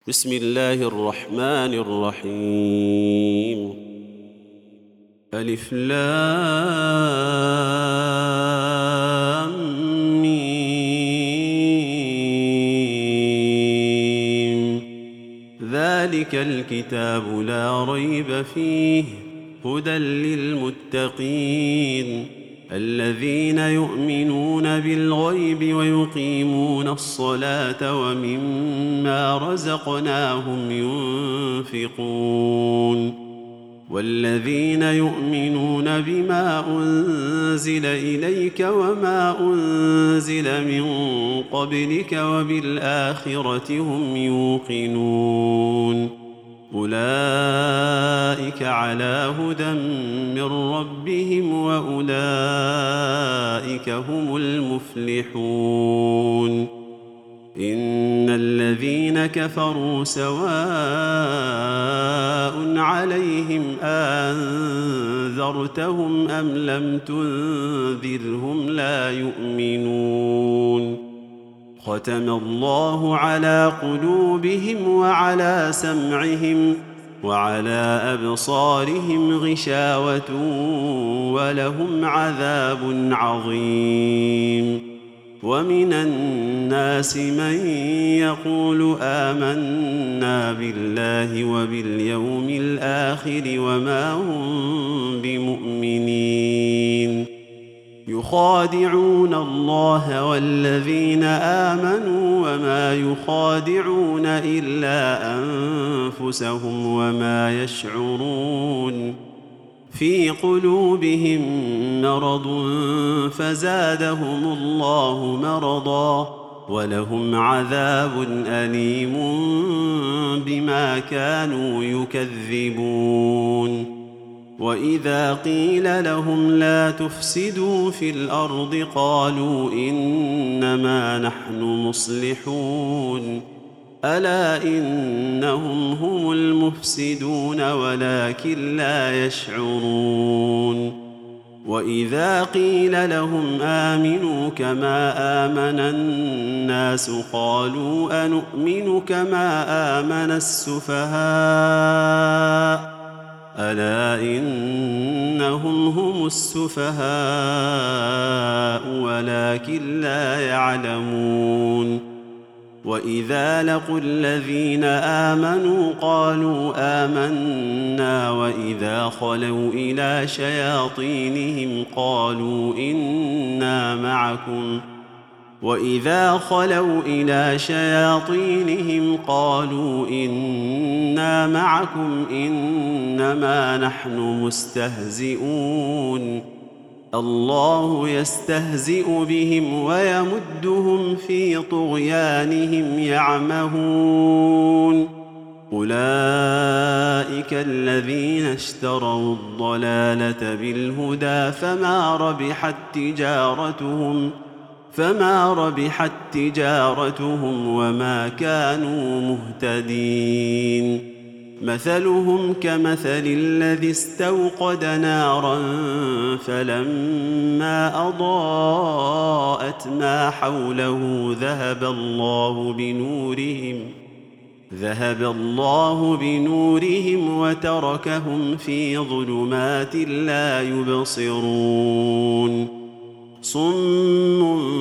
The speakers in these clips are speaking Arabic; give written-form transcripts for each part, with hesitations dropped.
بسم الله الرحمن الرحيم. ألف لام ميم. ذلك الكتاب لا ريب فيه هدى للمتقين الذين يؤمنون بالغيب ويقيمون الصلاة ومما رزقناهم ينفقون والذين يؤمنون بما أنزل إليك وما أنزل من قبلك وبالآخرة هم يوقنون أولئك على هدى من ربهم وأولئك هم المفلحون. إن الذين كفروا سواء عليهم أنذرتهم أم لم تنذرهم لا يؤمنون. ختم الله على قلوبهم وعلى سمعهم وعلى أبصارهم غشاوة ولهم عذاب عظيم. ومن الناس من يقول آمنا بالله وباليوم الآخر وما هم بمؤمنين يخادعون الله والذين آمنوا وما يخادعون إلا أنفسهم وما يشعرون. في قلوبهم مرض فزادهم الله مرضا ولهم عذاب أليم بما كانوا يكذبون. وإذا قيل لهم لا تفسدوا في الأرض قالوا إنما نحن مصلحون ألا إنهم هم المفسدون ولكن لا يشعرون. وإذا قيل لهم آمنوا كما آمن الناس قالوا أنؤمن كما آمن السفهاء ألا إنهم هم السفهاء ولكن لا يعلمون. وإذا لقوا الذين آمنوا قالوا آمنا وإذا خلوا إلى شياطينهم قالوا إنا معكم إنما نحن مستهزئون الله يستهزئ بهم ويمدهم في طغيانهم يعمهون. أولئك الذين اشتروا الضلالة بالهدى فما ربحت تجارتهم وما كانوا مهتدين. مثلهم كمثل الذي استوقد نارا فلما أضاءت ما حوله ذهب الله بنورهم وتركهم في ظلمات لا يبصرون. صم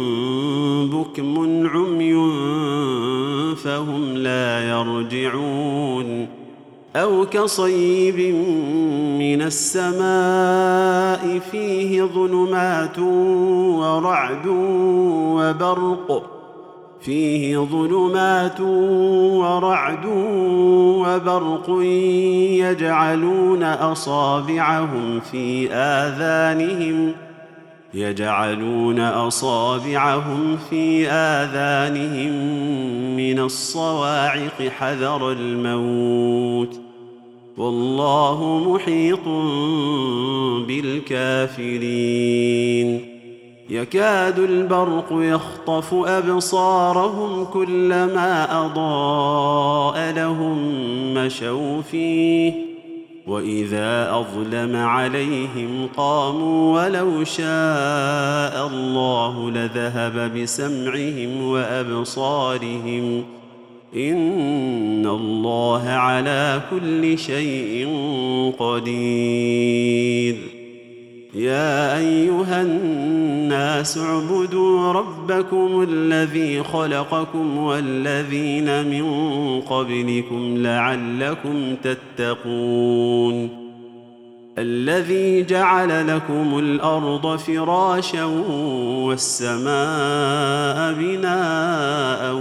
بكم عمي فهم لا يرجعون. أو كصيب من السماء فيه ظلمات ورعد وبرق يجعلون أصابعهم في آذانهم من الصواعق حذر الموت والله محيط بالكافرين. يكاد البرق يخطف أبصارهم كلما أضاء لهم مشوا فيه وإذا أظلم عليهم قاموا ولو شاء الله لذهب بسمعهم وأبصارهم إن إن الله على كل شيء قدير. يا أيها الناس اعبدوا ربكم الذي خلقكم والذين من قبلكم لعلكم تتقون. الذي جعل لكم الأرض فراشا والسماء بناء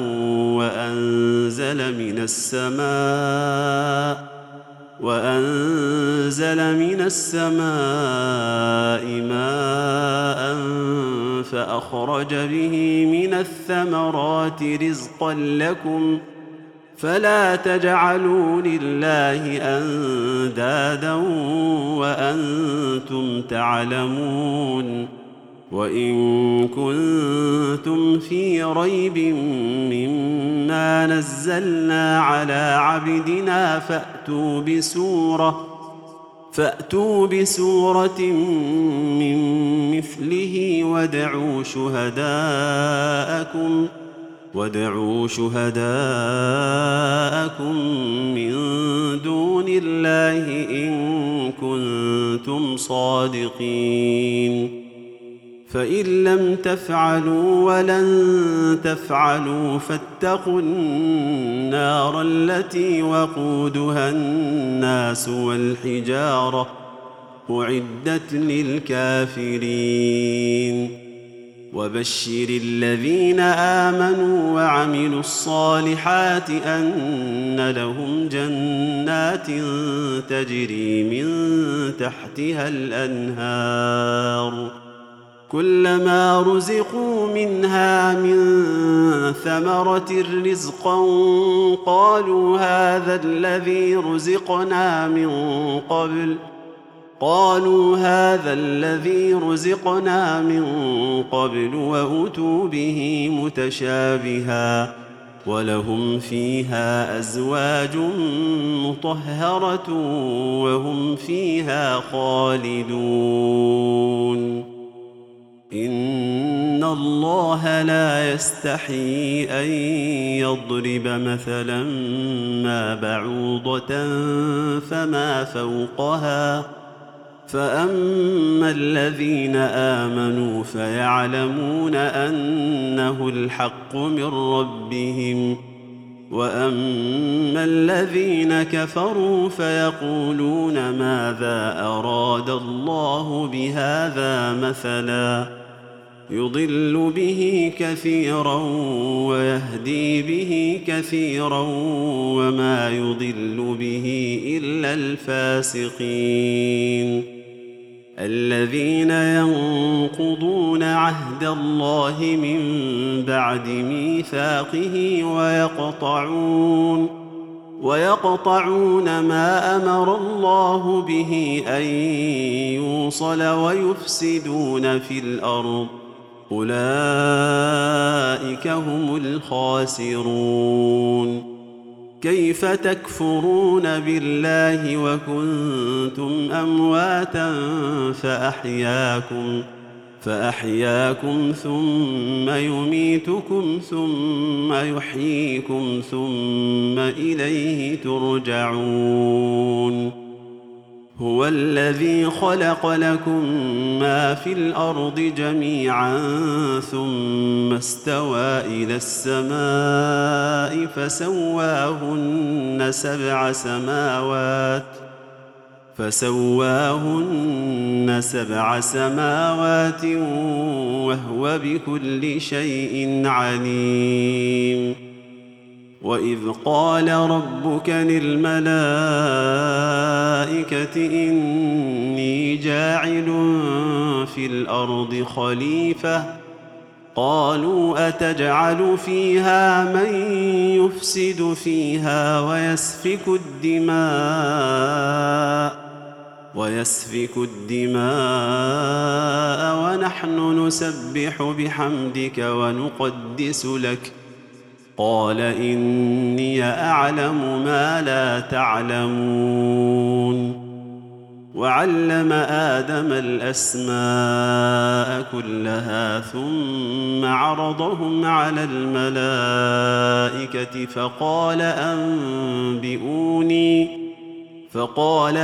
وأنزل من السماء ماء فأخرج به من الثمرات رزقا لكم فلا تجعلوا لله أندادا وأنتم تعلمون. وإن كنتم في ريب مما نزلنا على عبدنا فأتوا بسورة من مثله وادعوا شهداءكم من دون الله إن كنتم صادقين. فإن لم تفعلوا ولن تفعلوا فاتقوا النار التي وقودها الناس والحجارة أعدت للكافرين. وبشر الذين آمنوا وعملوا الصالحات أن لهم جنات تجري من تحتها الأنهار كلما رزقوا منها من ثمرة رزقا قالوا هذا الذي رزقنا من قبل وأتوا به متشابها ولهم فيها أزواج مطهرة وهم فيها خالدون. إن الله لا يستحيي أن يضرب مثلا ما بعوضة فما فوقها فأما الذين آمنوا فيعلمون أنه الحق من ربهم وأما الذين كفروا فيقولون ماذا أراد الله بهذا مثلا يضل به كثيرا ويهدي به كثيرا وما يضل به إلا الفاسقين الذين ينقضون عهد الله من بعد ميثاقه ويقطعون ما أمر الله به أن يوصل ويفسدون في الأرض أولئك هم الخاسرون. كيف تكفرون بالله وكنتم أمواتا فأحياكم ثم يميتكم ثم يحييكم ثم إليه ترجعون. هو الذي خلق لكم ما في الأرض جميعا ثم استوى إلى السماء فسواهن سبع سماوات وهو بكل شيء عليم. وإذ قال ربك للملائكة إني جاعل في الأرض خليفة قالوا أتجعل فيها من يفسد فيها ويسفك الدماء ونحن نسبح بحمدك ونقدس لك قال إني أعلم ما لا تعلمون. وعلم آدم الأسماء كلها ثم عرضهم على الملائكة فقال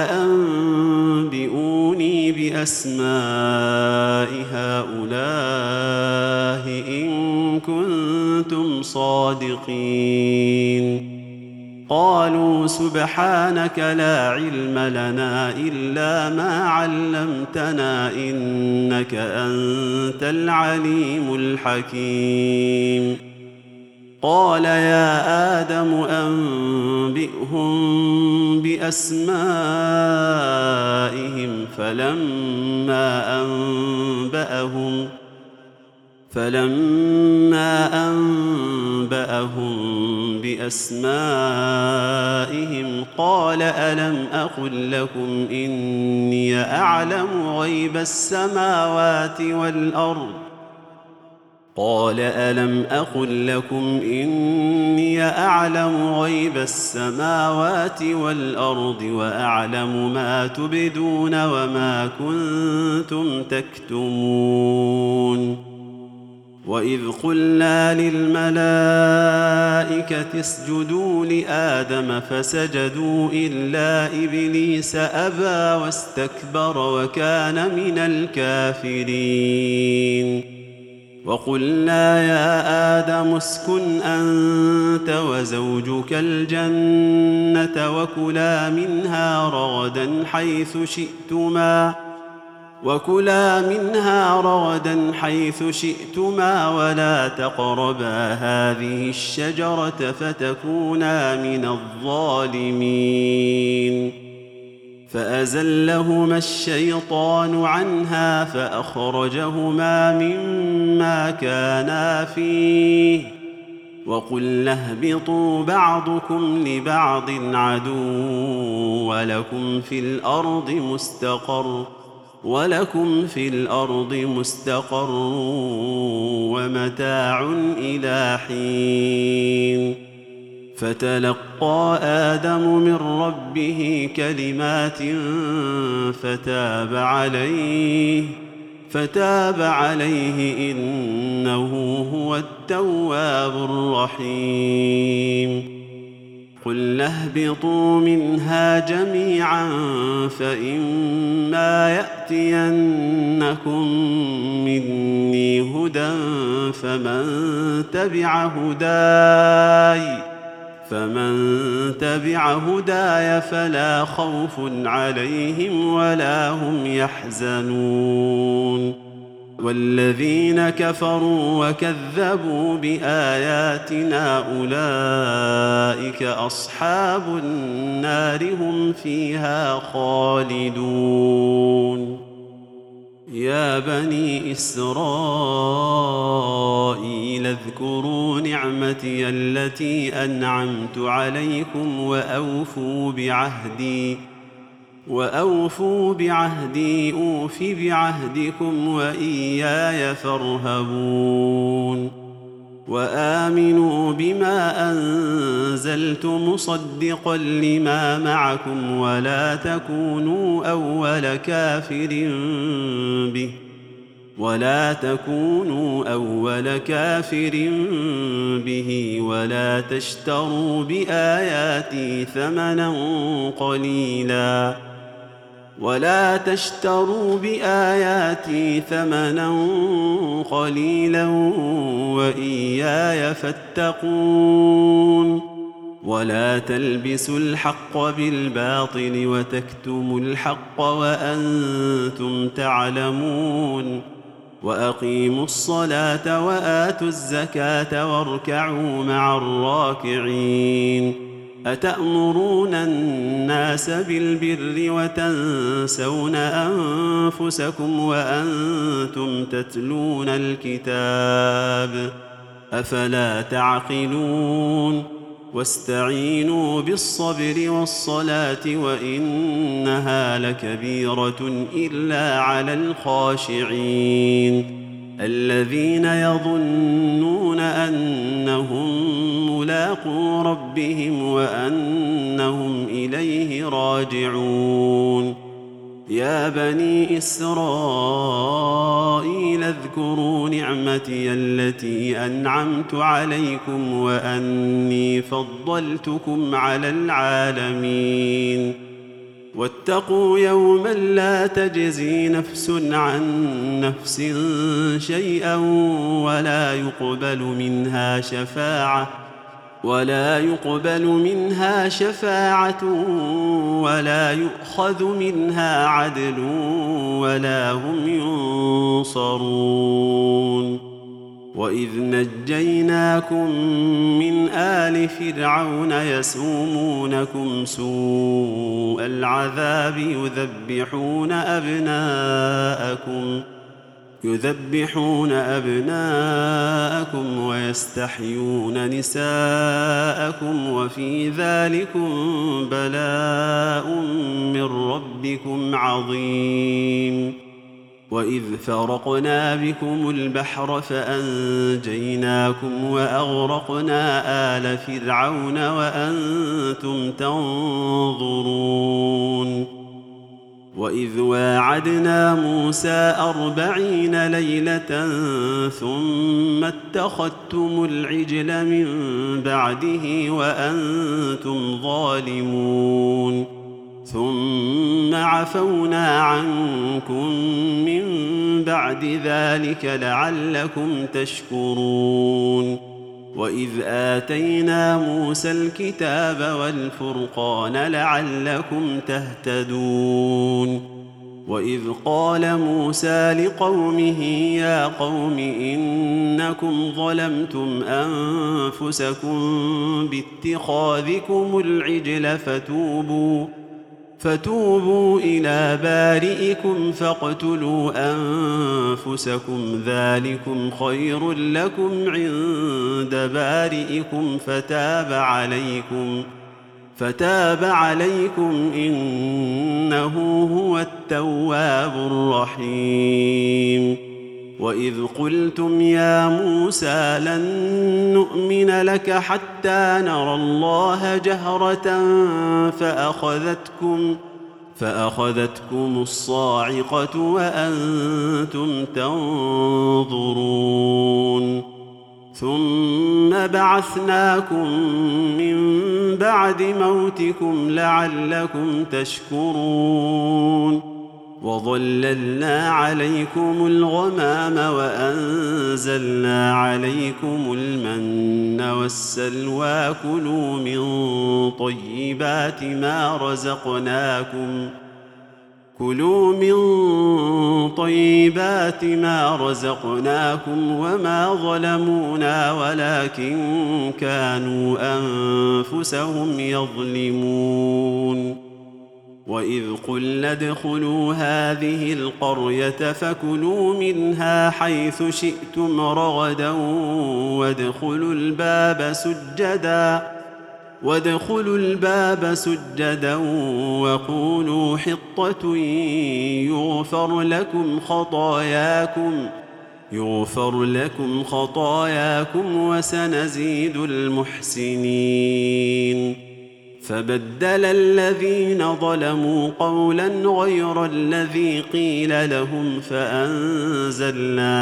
أنبئوني بأسماء هؤلاء إن كنتم صادقين. قالوا سبحانك لا علم لنا إلا ما علمتنا إنك أنت العليم الحكيم. قال يا آدم أنبئهم بأسمائهم فلما أنبأهم بأسمائهم قال ألم أقل لكم إني أعلم غيب السماوات والأرض وأعلم ما تبدون وما كنتم تكتمون. وإذ قلنا للملائكة اسجدوا لآدم فسجدوا إلا إبليس أبى واستكبر وكان من الكافرين. وقلنا يا آدم اسكن أنت وزوجك الجنة وكلا منها رغدا حيث شئتما ولا تقربا هذه الشجرة فتكونا من الظالمين. فأزلهما الشيطان عنها فأخرجهما مما كانا فيه وقلنا اهبطوا بعضكم لبعض عدو ولكم في الأرض مستقر ومتاع إلى حين. فتلقى آدم من ربه كلمات فتاب عليه إنه هو التواب الرحيم. قل اهبطوا منها جميعا فإما يأتينكم مني هدى فمن تبع هداي فلا خوف عليهم ولا هم يحزنون. والذين كفروا وكذبوا بآياتنا أولئك أصحاب النار هم فيها خالدون. يا بني إسرائيل اذكروا نعمتي التي أنعمت عليكم وأوفوا بعهدي أوف بعهدكم وإياي فارهبون. وآمنوا بما أنزلت مصدقا لما معكم ولا تكونوا أول كافر به ولا تشتروا بآياتي ثمنا قليلا وإياي فاتقون. ولا تلبسوا الحق بالباطل وتكتموا الحق وأنتم تعلمون. وأقيموا الصلاة وآتوا الزكاة واركعوا مع الراكعين. أتأمرون الناس بالبر وتنسون أنفسكم وأنتم تتلون الكتاب أفلا تعقلون. واستعينوا بالصبر والصلاة وإنها لكبيرة إلا على الخاشعين الذين يظنون أنهم ملاقو ربهم وأنهم إليه راجعون. يا بني إسرائيل اذكروا نعمتي التي أنعمت عليكم وأني فضلتكم على العالمين واتقوا يوما لا تجزي نفس عن نفس شيئا ولا يقبل منها شفاعة ولا يؤخذ منها عدل ولا هم ينصرون وإذ نجيناكم من آل فرعون يسومونكم سوء العذاب يذبحون أبناءكم ويستحيون نساءكم وفي ذلكم بلاء من ربكم عظيم وإذ فرقنا بكم البحر فأنجيناكم وأغرقنا آل فرعون وأنتم تنظرون وإذ واعدنا موسى 40 ليلة ثم اتخذتم العجل من بعده وأنتم ظالمون ثم عفونا عنكم من بعد ذلك لعلكم تشكرون وإذ آتينا موسى الكتاب والفرقان لعلكم تهتدون وإذ قال موسى لقومه يا قوم إنكم ظلمتم أنفسكم باتخاذكم العجل فتوبوا إلى بارئكم فاقتلوا أنفسكم ذلكم خير لكم عند بارئكم فتاب عليكم إنه هو التواب الرحيم وإذ قلتم يا موسى لن نؤمن لك حتى نرى الله جهرة فأخذتكم الصاعقة وأنتم تنظرون ثم بعثناكم من بعد موتكم لعلكم تشكرون وظللنا عليكم الغمام وأنزلنا عليكم المن والسلوى كلوا من طيبات ما رزقناكم وما ظلمونا ولكن كانوا أنفسهم يظلمون وإذ قلنا ادخلوا هذه القرية فكلوا منها حيث شئتم رغدا وادخلوا الباب سجدا وقولوا حطة يغفر لكم خطاياكم وسنزيد المحسنين فبدل الذين ظلموا قولا غير الذي قيل لهم فأنزلنا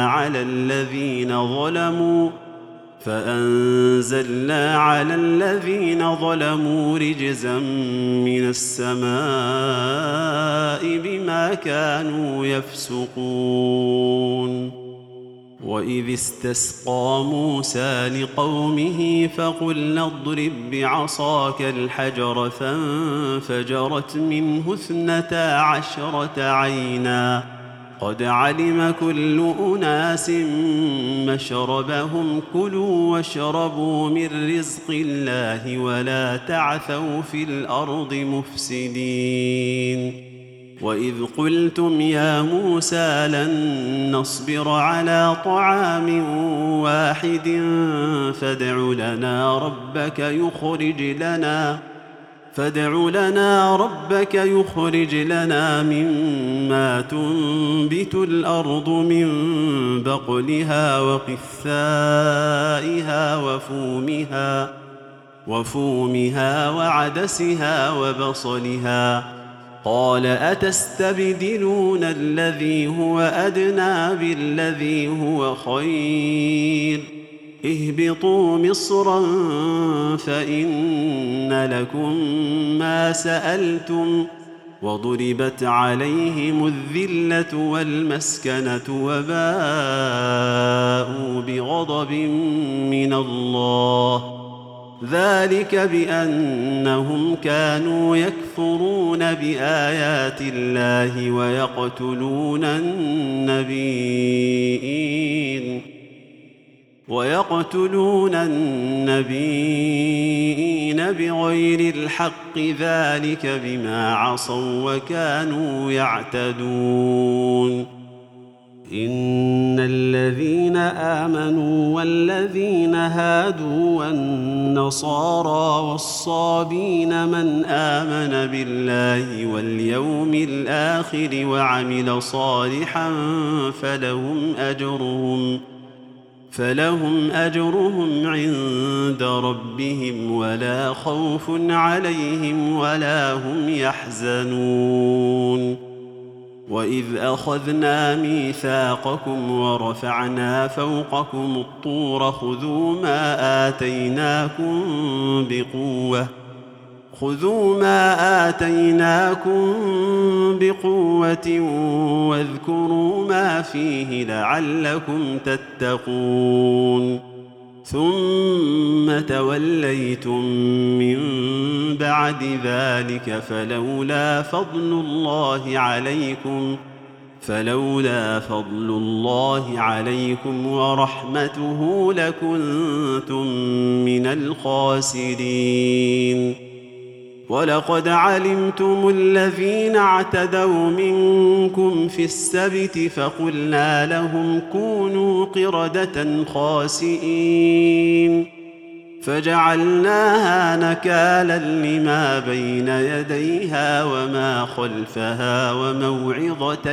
على الذين ظلموا رجزا من السماء بما كانوا يفسقون وإذ استسقى موسى لقومه فقلنا اضرب بعصاك الحجر فانفجرت منه 12 عينا قد علم كل أناس مشربهم كلوا واشربوا من رزق الله ولا تعثوا في الأرض مفسدين وإذ قلتم يا موسى لن نصبر على طعام واحد فادع لنا ربك يخرج لنا مما تنبت الأرض من بقلها وقثائها وفومها وعدسها وبصلها قال أتستبدلون الذي هو أدنى بالذي هو خير اهبطوا مصرا فإن لكم ما سألتم وضربت عليهم الذلة والمسكنة وباءوا بغضب من الله ذلك بأنهم كانوا يكفرون بآيات الله ويقتلون النبيين بغير الحق ذلك بما عصوا وكانوا يعتدون إن الذين آمنوا والذين هادوا والنصارى والصابين من آمن بالله واليوم الآخر وعمل صالحا فلهم أجرهم عند ربهم ولا خوف عليهم ولا هم يحزنون وإذ أخذنا ميثاقكم ورفعنا فوقكم الطور خذوا ما آتيناكم بقوة واذكروا ما فيه لعلكم تتقون ثم توليتم من بعد ذلك فلولا فضل الله عليكم ورحمته لكنتم من الخاسرين ولقد علمتم الذين اعتدوا منكم في السبت فقلنا لهم كونوا قردة خاسئين فجعلناها نكالا لما بين يديها وما خلفها وموعظة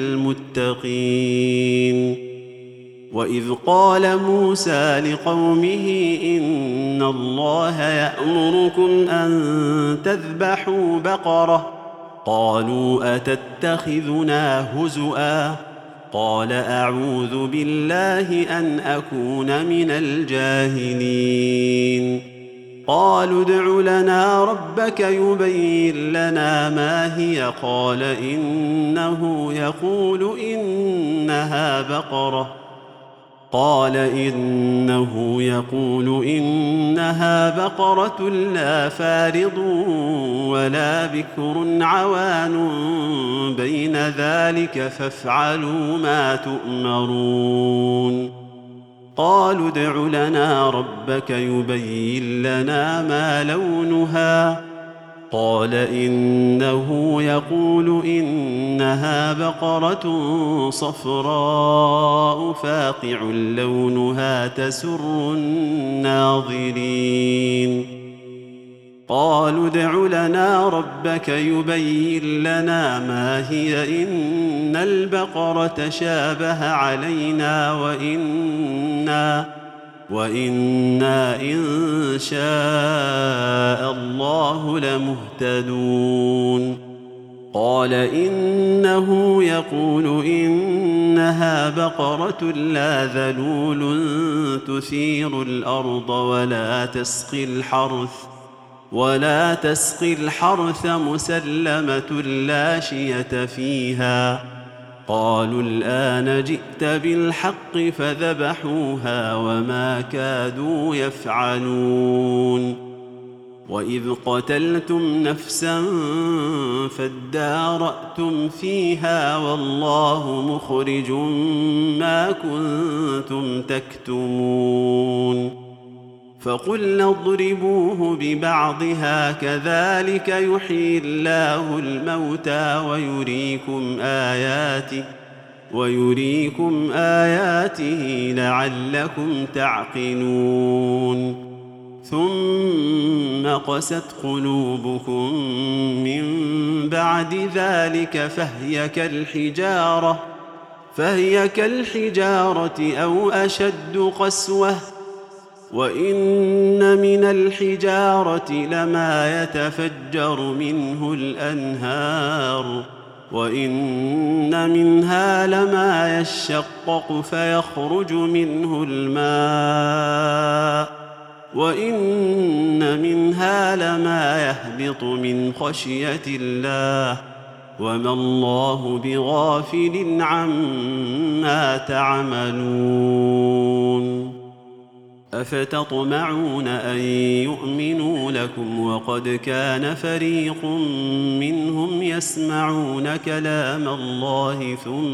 للمتقين وإذ قال موسى لقومه إن الله يأمركم أن تذبحوا بقرة قالوا أتتخذنا هزؤا قال أعوذ بالله أن أكون من الجاهلين قالوا ادع لنا ربك يبين لنا ما هي قال إنه يقول إنها بقرة لا فارض ولا بكر عوان بين ذلك فافعلوا ما تؤمرون قالوا ادع لنا ربك يبين لنا ما لونها قال إنه يقول إنها بقرة صفراء فاقع لونها تسر الناظرين قالوا ادع لنا ربك يبين لنا ما هي إن البقرة شابه علينا وإنا إن شاء الله لمهتدون قال إنه يقول إنها بقرة لا ذلول تثير الأرض ولا تسقي الحرث مسلمة لا شية فيها قالوا الآن جئت بالحق فذبحوها وما كادوا يفعلون وإذ قتلتم نفسا فادارأتم فيها والله مخرج ما كنتم تكتمون فقلنا اضربوه ببعضها كذلك يحيي الله الموتى ويريكم آياته لعلكم تعقلون ثم قست قلوبكم من بعد ذلك فهي كالحجارة أو أشد قسوة وإن من الحجارة لما يتفجر منه الأنهار وإن منها لما يشقق فيخرج منه الماء وإن منها لما يهبط من خشية الله وما الله بغافل عما تعملون أفتطمعون أن يؤمنوا لكم وقد كان فريق منهم يسمعون كلام الله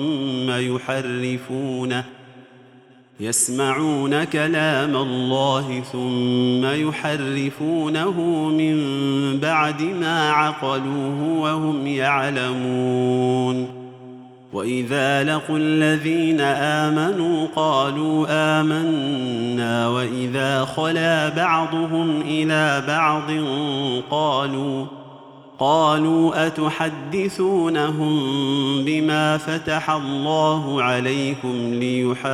ثم يحرفونه من بعد ما عقلوه وهم يعلمون وإذا لقوا الذين آمنوا قالوا آمنا وإذا خلا بعضهم إلى بعض قالوا أتحدثونهم بما فتح الله عليكم ليحاجوكم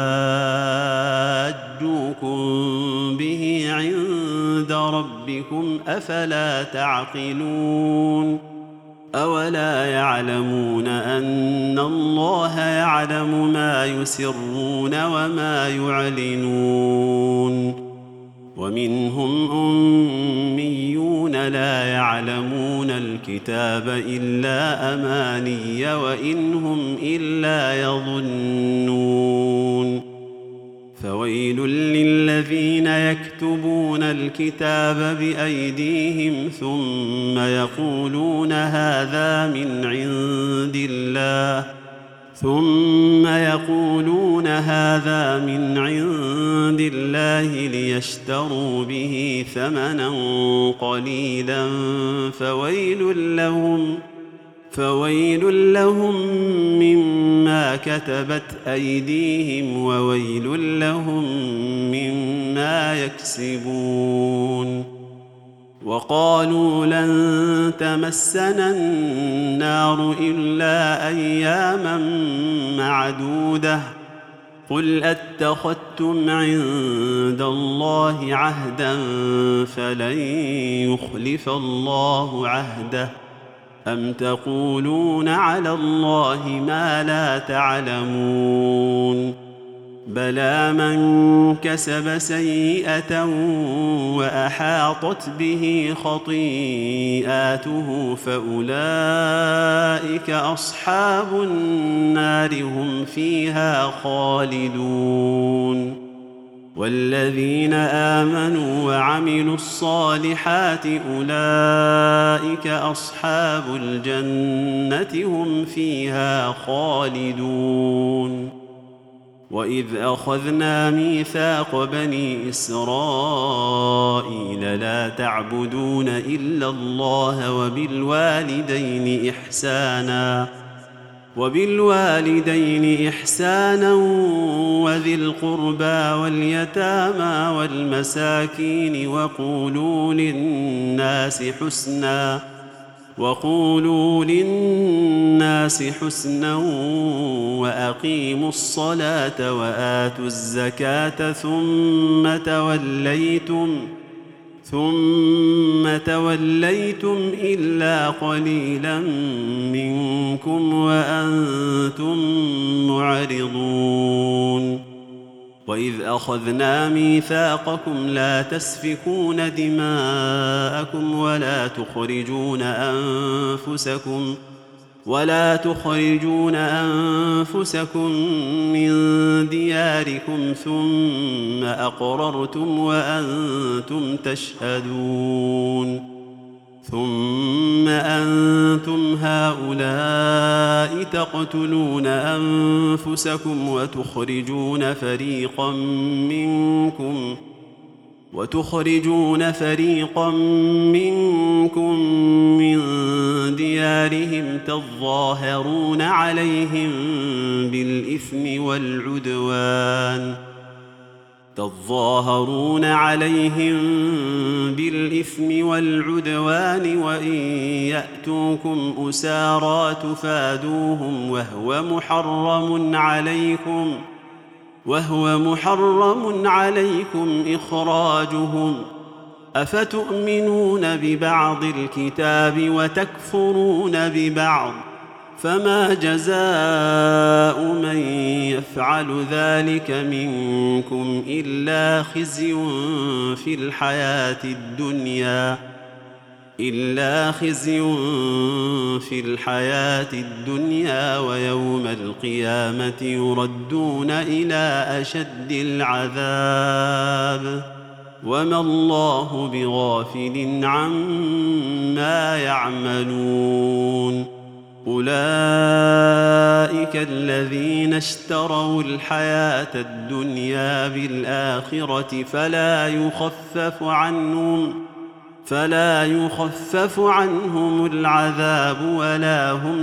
به عند ربكم أفلا تعقلون أولا يعلمون أن الله يعلم ما يسرون وما يعلنون ومنهم أميون لا يعلمون الكتاب إلا أماني وإن هم إلا يظنون فويل للذين يكتبون الكتاب بأيديهم ثم يقولون هذا من عند الله ليشتروا به ثمنا قليلا فويل لهم مما كتبت أيديهم وويل لهم مما يكسبون وقالوا لن تمسنا النار إلا أياما معدودة قل أتخذتم عند الله عهدا فلن يخلف الله عهده أم تقولون على الله ما لا تعلمون بلى من كسب سيئة وأحاطت به خطيئاته فأولئك أصحاب النار هم فيها خالدون والذين آمنوا وعملوا الصالحات أولئك أصحاب الجنة هم فيها خالدون وإذ أخذنا ميثاق بني إسرائيل لا تعبدون إلا الله وبالوالدين إحسانا وذي القربى واليتامى والمساكين وقولوا للناس حسنا وأقيموا الصلاة وآتوا الزكاة ثم توليتم إلا قليلا منكم وأنتم معرضون وإذ أخذنا ميثاقكم لا تسفكون دماءكم ولا تخرجون أنفسكم من دياركم ثم أقررتم وأنتم تشهدون ثم أنتم هؤلاء تقتلون أنفسكم وتخرجون فريقا منكم من ديارهم تظاهرون عليهم بالإثم والعدوان وإن يأتوكم أسارى تفادوهم وهو محرم عليكم إخراجهم. أفتؤمنون ببعض الكتاب وتكفرون ببعض؟ فما جزاء من يفعل ذلك منكم إلا خزي في الحياة الدنيا ويوم القيامة يردون إلى أشد العذاب وما الله بغافل عما يعملون. أولئك الذين اشتروا الحياة الدنيا بالآخرة فلا يخفف عنهم العذاب ولا هم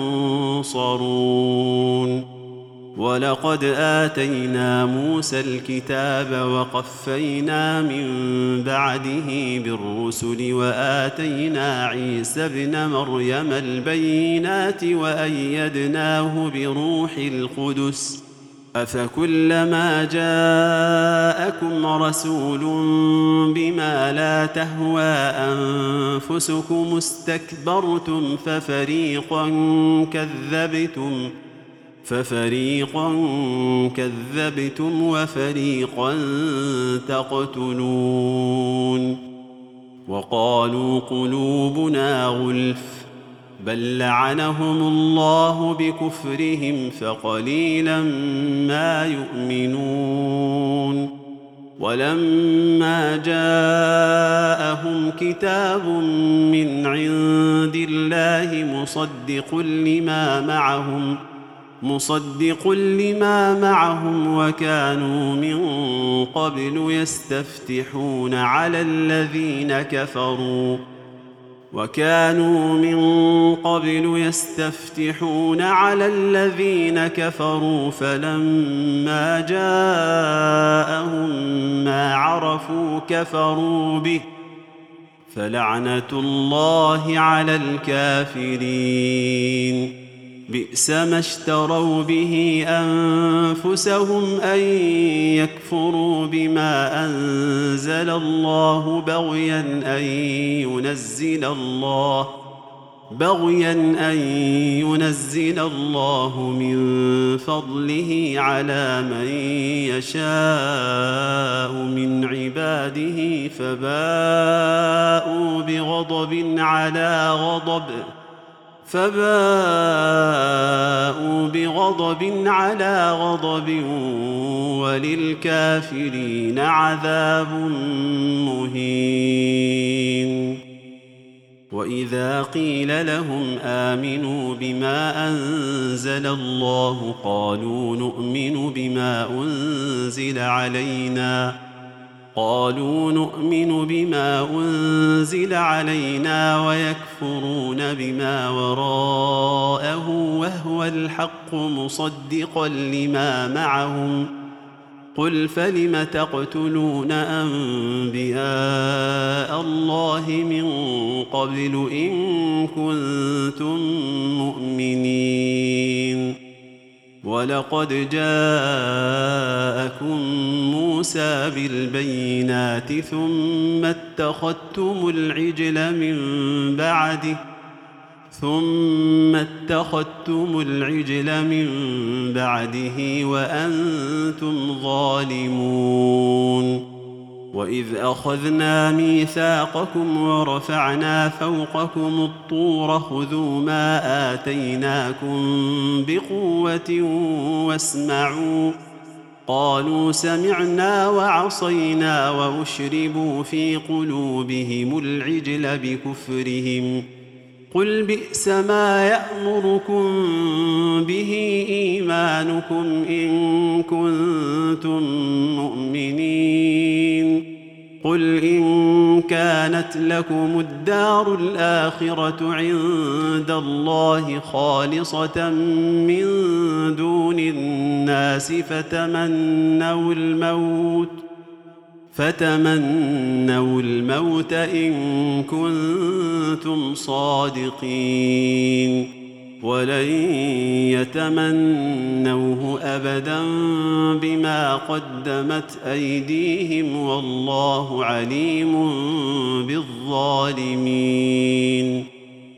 ينصرون. ولقد آتينا موسى الكتاب وقفينا من بعده بالرسل وآتينا عيسى ابن مريم البينات وأيدناه بروح القدس. أفكلما جاءكم رسول بما لا تهوى أنفسكم استكبرتم ففريقا كذبتم وفريقا تقتلون. وقالوا قلوبنا غلف بل لعنهم الله بكفرهم فقليلا ما يؤمنون. ولما جاءهم كتاب من عند الله مصدق لما معهم وكانوا من قبل يستفتحون على الذين كفروا فلما جاءهم ما عرفوا كفروا به فلعنة الله على الكافرين. بئس ما اشتروا به أنفسهم أن يكفروا بما أنزل الله بغيا أن ينزل الله من فضله على من يشاء من عباده فباءوا بغضب على غضب وللكافرين عذاب مهين. وإذا قيل لهم آمنوا بما أنزل الله قالوا نؤمن بما أنزل علينا ويكفرون بما وراءه وهو الحق مصدقا لما معهم. قل فلم تقتلون أنبياء الله من قبل إن كنتم مؤمنين. ولقد جاءكم موسى بالبينات ثم اتخذتم العجل من بعده وأنتم ظالمون. وإذ أخذنا ميثاقكم ورفعنا فوقكم الطور خذوا ما آتيناكم بقوة واسمعوا. قالوا سمعنا وعصينا وأشربوا في قلوبهم العجل بكفرهم. قل بئس ما يأمركم به إيمانكم إن كنتم مؤمنين. قل إن كانت لكم الدار الآخرة عند الله خالصة من دون الناس فتمنوا الموت إن كنتم صادقين. ولن يتمنوه أبدا بما قدمت أيديهم والله عليم بالظالمين.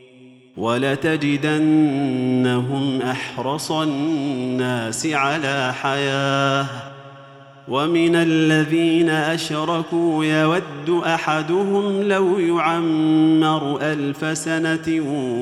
ولتجدنهم أحرص الناس على حياة ومن الذين أشركوا يود أحدهم لو يعمر 1000 سنة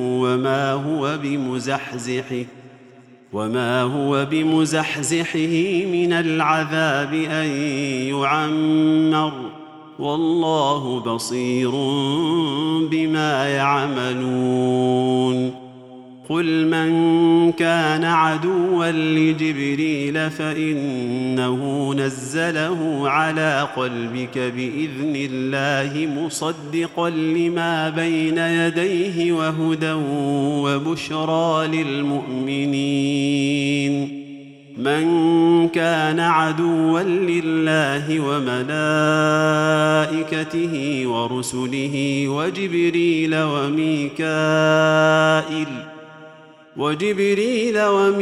وما هو بمزحزحه من العذاب أن يعمر والله بصير بما يعملون. قل من كان عدوا لجبريل فإنه نزله على قلبك بإذن الله مصدقا لما بين يديه وهدى وبشرى للمؤمنين. من كان عدوا لله وملائكته ورسله وجبريل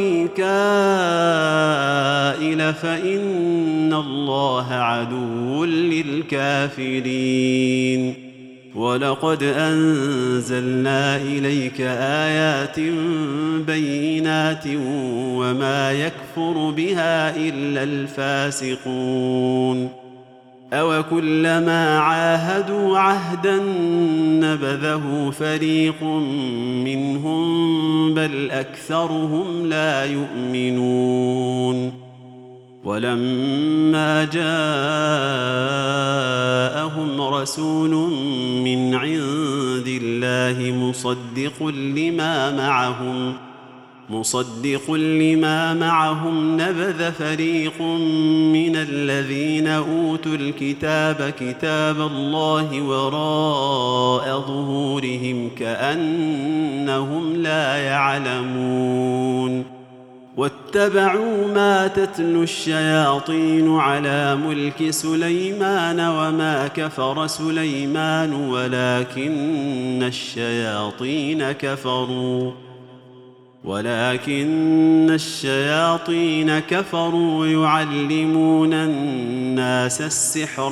وميكائيل فإن الله عدو للكافرين. ولقد أنزلنا إليك آيات بينات وما يكفر بها إلا الفاسقون. أوكلما عاهدوا عهدا نبذه فريق منهم بل أكثرهم لا يؤمنون. ولما جاءهم رسول من عند الله مصدق لما معهم نبذ فريق من الذين أوتوا الكتاب كتاب الله وراء ظهورهم كأنهم لا يعلمون. واتبعوا ما تتلو الشياطين على ملك سليمان وما كفر سليمان ولكن الشياطين كفروا يعلمون الناس السحر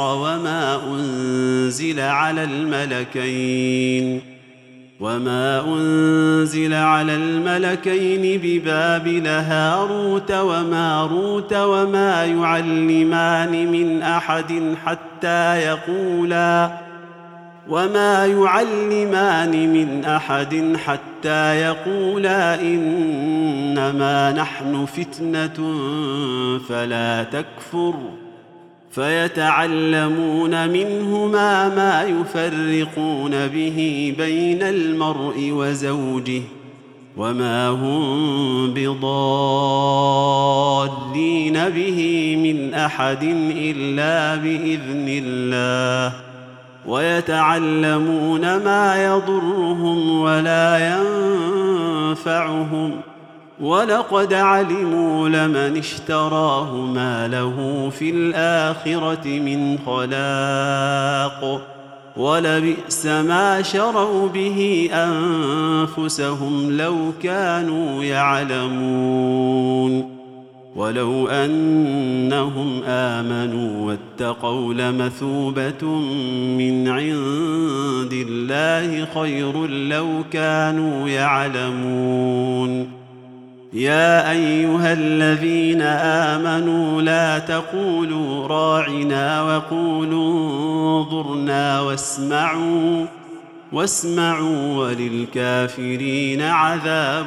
وما أنزل على الملكين ببابل هاروت وماروت وما يعلمان من أحد حتى يقولا إنما نحن فتنة فلا تكفر فيتعلمون منهما ما يفرقون به بين المرء وزوجه وما هم بضارين به من أحد إلا بإذن الله ويتعلمون ما يضرهم ولا ينفعهم ولقد علموا لمن اشتراه ما له في الآخرة من خلاق ولبئس ما شروا به أنفسهم لو كانوا يعلمون. ولو أنهم آمنوا واتقوا لمثوبة من عند الله خير لو كانوا يعلمون. يا أيها الذين آمنوا لا تقولوا راعنا وقولوا انظرنا واسمعوا وللكافرين عذاب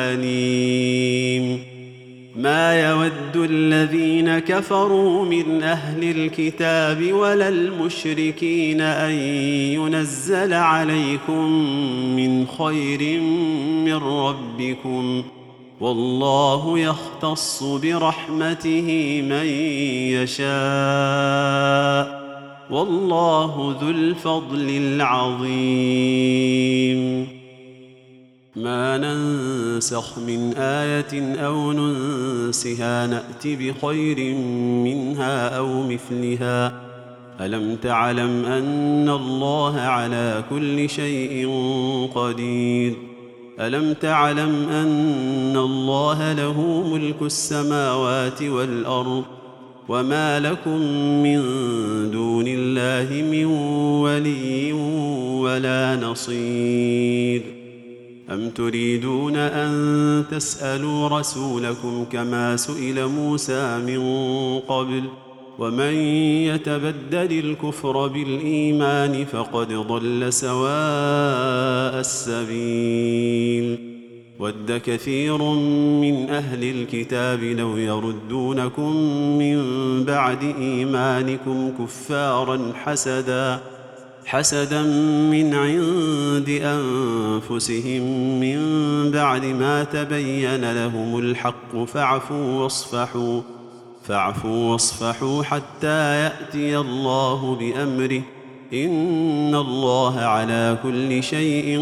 أليم. ما يود الذين كفروا من أهل الكتاب ولا المشركين أن ينزل عليكم من خير من ربكم والله يختص برحمته من يشاء والله ذو الفضل العظيم. ما ننسخ من آية أو ننسها نأت بخير منها أو مثلها ألم تعلم أن الله على كل شيء قدير. ألم تعلم أن الله له ملك السماوات والأرض وما لكم من دون الله من ولي ولا نصير أم تريدون أن تسألوا رسولكم كما سئل موسى من قبل ومن يتبدل الكفر بالإيمان فقد ضل سواء السبيل ود كثير من أهل الكتاب لو يردونكم من بعد إيمانكم كفارا حسدا من عند أنفسهم من بعد ما تبين لهم الحق فاعفوا واصفحوا حتى يأتي الله بأمره إن الله على كل شيء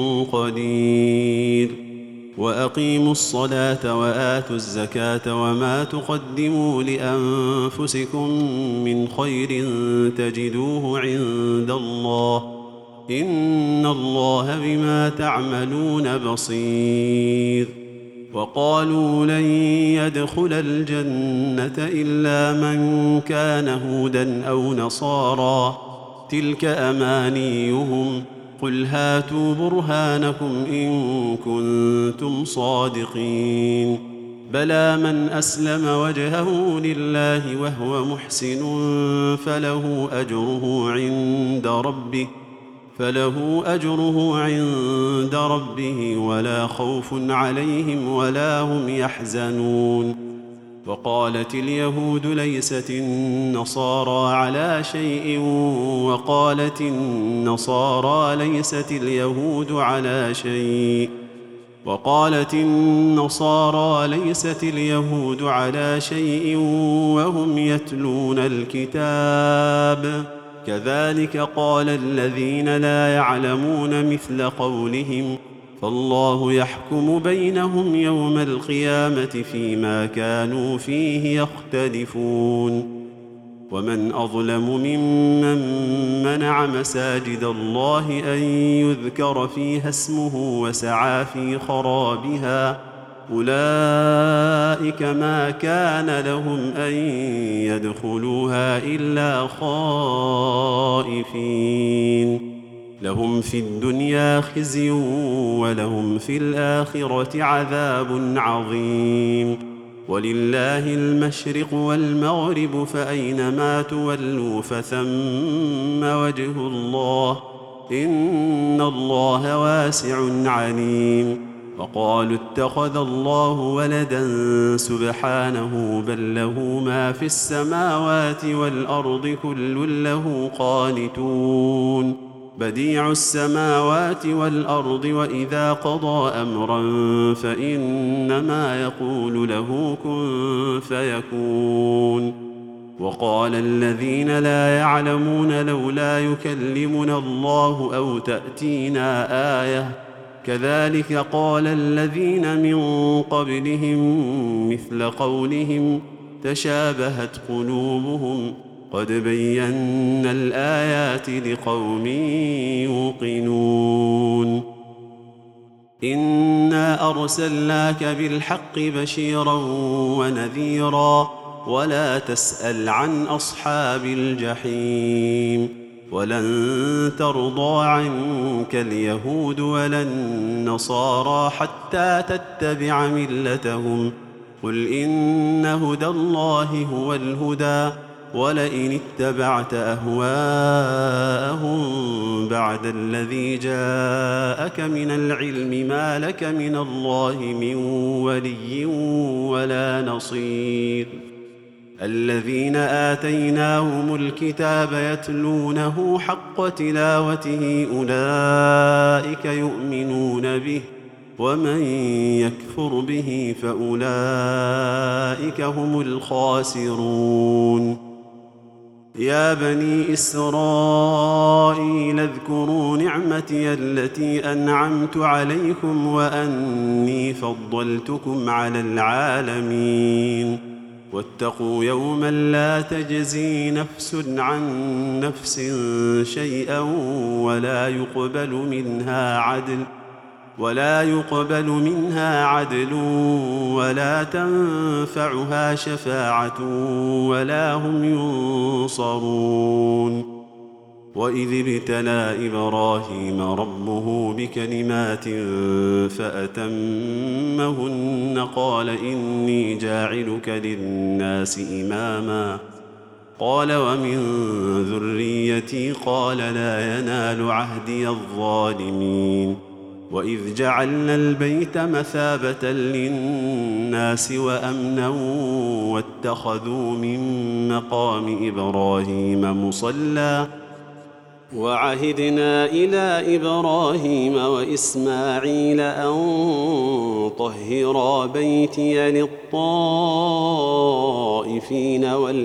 قدير وأقيموا الصلاة وآتوا الزكاة وما تقدموا لأنفسكم من خير تجدوه عند الله إن الله بما تعملون بصير وقالوا لن يدخل الجنة إلا من كان هودا أو نصارى تلك أمانيهم قل هاتوا برهانكم إن كنتم صادقين بلى من أسلم وجهه لله وهو محسن فله أجره عند ربه ولا خوف عليهم ولا هم يحزنون وقالت اليهود ليست النصارى على شيء وقالت النصارى ليست اليهود على شيء وهم يتلون الكتاب كذلك قال الذين لا يعلمون مثل قولهم فالله يحكم بينهم يوم القيامة فيما كانوا فيه يختلفون ومن أظلم ممن منع مساجد الله أن يذكر فيها اسمه وسعى في خرابها أولئك ما كان لهم أن يدخلوها إلا خائفين لهم في الدنيا خزي ولهم في الآخرة عذاب عظيم ولله المشرق والمغرب فأينما تولوا فثم وجه الله إن الله واسع عليم وقالوا اتخذ الله ولدا سبحانه بل له ما في السماوات والأرض كل له قانتون بديع السماوات والأرض وإذا قضى أمرا فإنما يقول له كن فيكون وقال الذين لا يعلمون لولا يكلمنا الله أو تأتينا آية كذلك قال الذين من قبلهم مثل قولهم تشابهت قلوبهم قد بينا الآيات لقوم يوقنون إنا أرسلناك بالحق بشيرا ونذيرا ولا تسأل عن أصحاب الجحيم ولن ترضى عنك اليهود ولا النصارى حتى تتبع ملتهم قل إن هدى الله هو الهدى ولئن اتبعت أهواءهم بعد الذي جاءك من العلم ما لك من الله من ولي ولا نصير الذين آتيناهم الكتاب يتلونه حق تلاوته أولئك يؤمنون به ومن يكفر به فأولئك هم الخاسرون يا بني إسرائيل اذكروا نعمتي التي أنعمت عليكم وأني فضلتكم على العالمين واتقوا يوما لا تجزي نفس عن نفس شيئا ولا يقبل منها عدل ولا يقبل منها عدل ولا تنفعها شفاعة ولا هم ينصرون. وإذ ابتلى إبراهيم ربه بكلمات فأتمهن قال إني جاعلك للناس إماما قال ومن ذريتي قال لا ينال عهدي الظالمين. وإذ جعلنا البيت مثابة للناس وأمنا واتخذوا من مقام إبراهيم مصلى وعهدنا إلى إبراهيم وإسماعيل أن طهرا بيتي للطائفين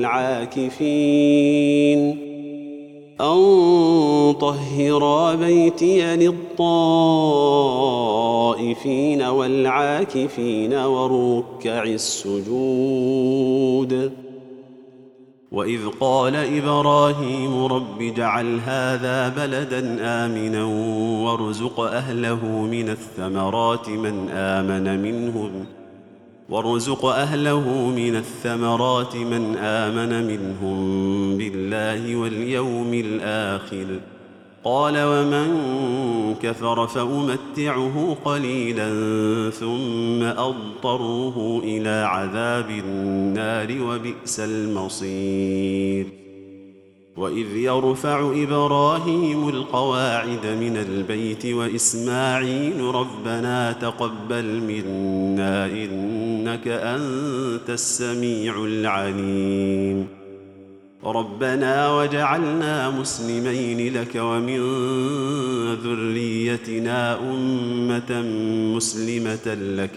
والعاكفين والركع السجود. وإذ قال إبراهيم رب اجعل هذا بلدا آمنا وارزق أهله من الثمرات من آمن منهم بالله واليوم الآخر قال ومن كفر فأمتعه قليلا ثم أضطره إلى عذاب النار وبئس المصير. وإذ يرفع إبراهيم القواعد من البيت وإسماعيل ربنا تقبل منا إنك أنت السميع العليم ربنا وجعلنا مسلمين لك ومن ذريتنا أمة مسلمة لك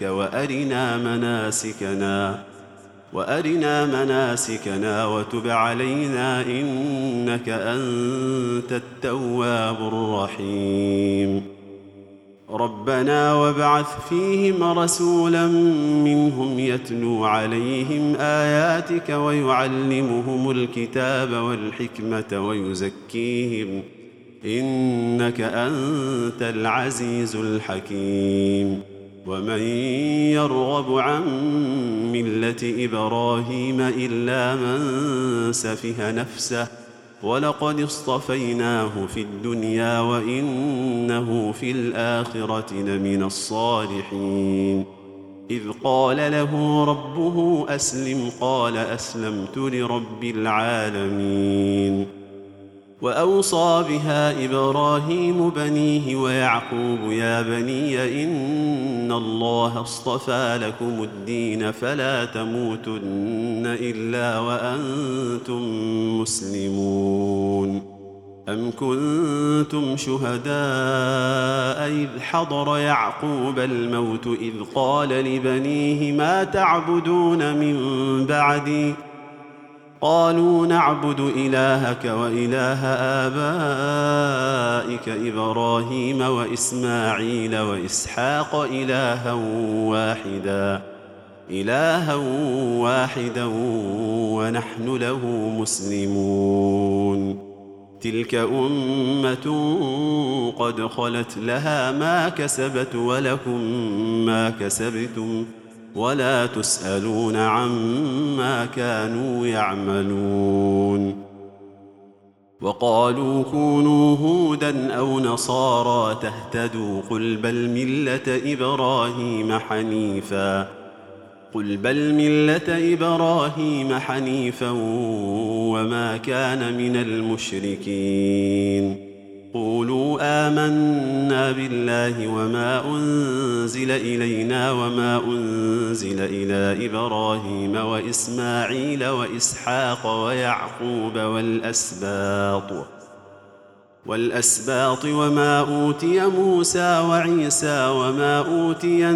وأرنا مناسكنا وتب علينا إنك أنت التواب الرحيم ربنا وابعث فيهم رسولا منهم يتلو عليهم آياتك ويعلمهم الكتاب والحكمة ويزكيهم إنك أنت العزيز الحكيم. ومن يرغب عن ملة إبراهيم إلا من سفه نفسه ولقد اصطفيناه في الدنيا وإنه في الآخرة لمن الصالحين. إذ قال له ربه أسلم قال أسلمت لرب العالمين. وأوصى بها إبراهيم بنيه ويعقوب يا بني إن الله اصطفى لكم الدين فلا تموتن إلا وأنتم مسلمون. أم كنتم شهداء إذ حضر يعقوب الموت إذ قال لبنيه ما تعبدون من بعدي قالوا نعبد إلهك وإله آبائك إبراهيم وإسماعيل وإسحاق إلها واحدا ونحن له مسلمون. تلك أمة قد خلت لها ما كسبت ولكم ما كسبتم ولا تسألون عما كانوا يعملون. وقالوا كونوا هودا أو نصارى تهتدوا قل بل ملة إبراهيم حنيفا وما كان من المشركين. قولوا آمنا بالله وما أنزل إلينا وما أنزل إلى إبراهيم وإسماعيل وإسحاق ويعقوب والأسباط وما أوتي موسى وعيسى وما أوتي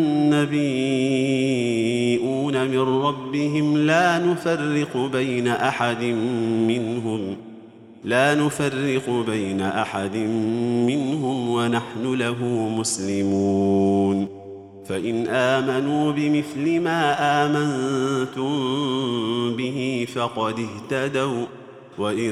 النبيون من ربهم لا نفرق بين أحد منهم ونحن له مسلمون. فإن آمنوا بمثل ما آمنتم به فقد اهتدوا وإن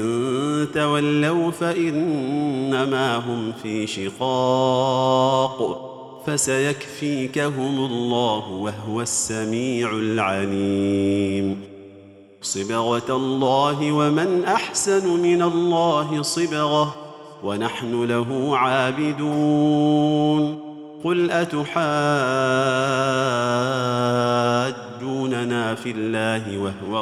تولوا فإنما هم في شقاق فسيكفيكهم الله وهو السميع العليم. صبغة الله ومن أحسن من الله صبغة ونحن له عابدون. قل أتحاجوننا في الله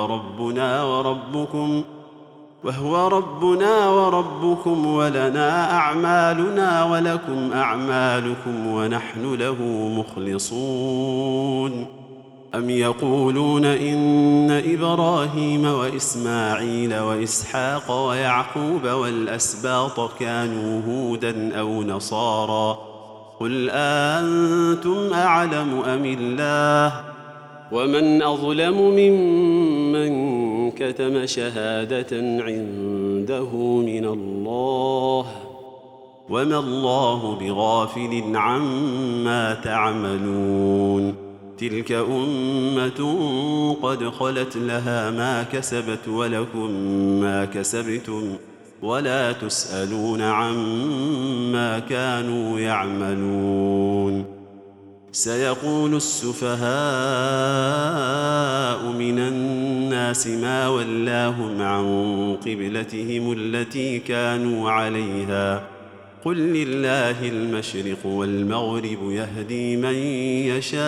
وهو ربنا وربكم ولنا أعمالنا ولكم أعمالكم ونحن له مخلصون. أم يقولون إن إبراهيم وإسماعيل وإسحاق ويعقوب والأسباط كانوا هودا أو نصارى؟ قل أنتم أعلم أم الله؟ ومن أظلم ممن كتم شهادة عنده من الله وما الله بغافل عما تعملون. تلك أمة قد خلت لها ما كسبت ولكم ما كسبتم ولا تسألون عما كانوا يعملون. سيقول السفهاء من الناس ما ولاهم عن قبلتهم التي كانوا عليها قل لله المشرق والمغرب يهدي من يشاء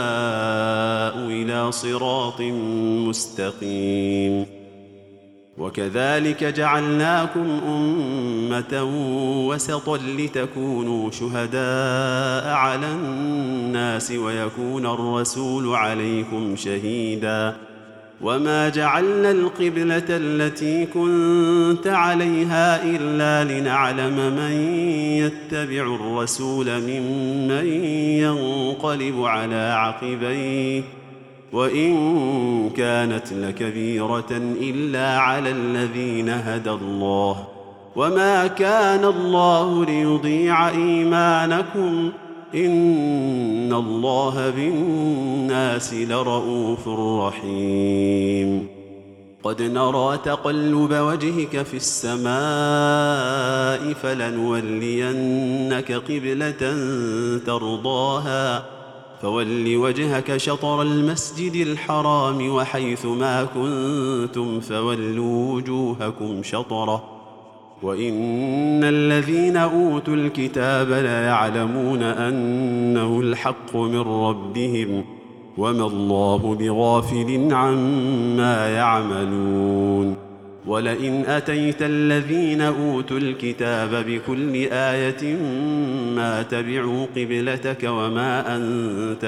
إلى صراط مستقيم. وكذلك جعلناكم أمة وسطا لتكونوا شهداء على الناس ويكون الرسول عليكم شهيدا. وما جعلنا القبلة التي كنت عليها إلا لنعلم من يتبع الرسول ممن ينقلب على عقبيه وإن كانت لكبيرة إلا على الذين هدى الله وما كان الله ليضيع إيمانكم إن الله بالناس لرءوف رحيم. قد نرى تقلب وجهك في السماء فلنولينك قبلة ترضاها فول وجهك شطر المسجد الحرام وحيث ما كنتم فولوا وجوهكم شطره وإن الذين أوتوا الكتاب ليعلمون أنه الحق من ربهم وما الله بغافل عما يعملون. ولئن أتيت الذين أوتوا الكتاب بكل آية ما تبعوا قبلتك وما أنت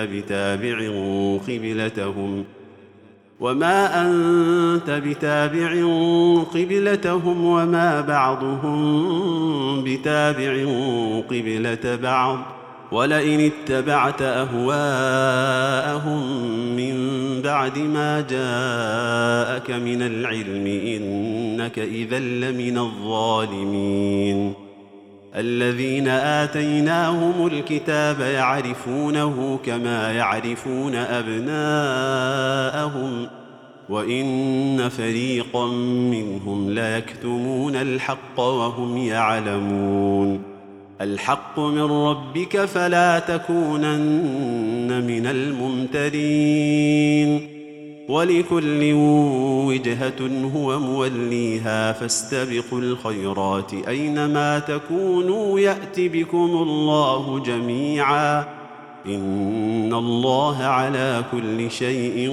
بتابع قبلتهم وما بعضهم بتابع قبلة بعض ولئن اتبعت أهواءهم من بعد ما جاءك من العلم إنك إذا لمن الظالمين. الذين آتيناهم الكتاب يعرفونه كما يعرفون أبناءهم وإن فريقا منهم ليكتمون الحق وهم يعلمون. الحق من ربك فلا تكونن من الممترين. ولكل وجهة هو موليها فاستبقوا الخيرات أينما تكونوا يأت بكم الله جميعا إن الله على كل شيء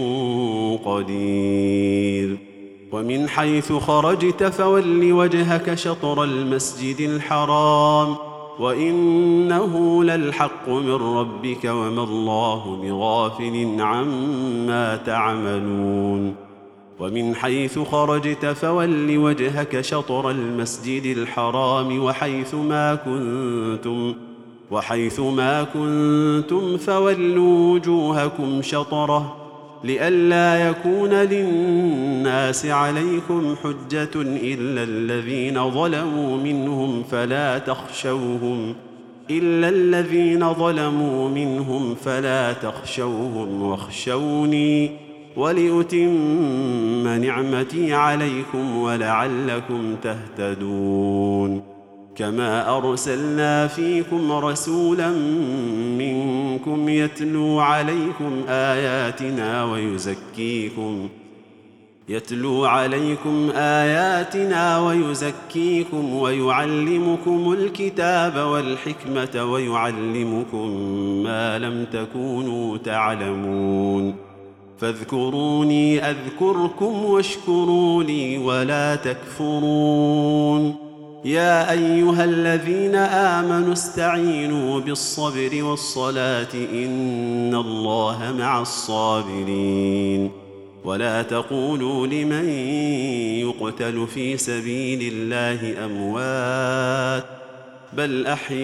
قدير. ومن حيث خرجت فول وجهك شطر المسجد الحرام وإنه للحق من ربك وما الله بغافل عما تعملون. ومن حيث خرجت فول وجهك شطر المسجد الحرام وحيث ما كنتم فولوا وجوهكم شطره لئلا يكون للناس عليكم حجة إلا الذين ظلموا منهم فلا تخشوهم واخشوني ولأتم نعمتي عليكم ولعلكم تهتدون. كما أرسلنا فيكم رسولا منكم يتلو عليكم آياتنا ويزكيكم ويعلمكم الكتاب والحكمة ويعلمكم ما لم تكونوا تعلمون فاذكروني أذكركم واشكروا لي ولا تكفرون يا أيها الذين آمنوا استعينوا بالصبر والصلاة إن الله مع الصابرين ولا تقولوا لمن يقتل في سبيل الله أموات بل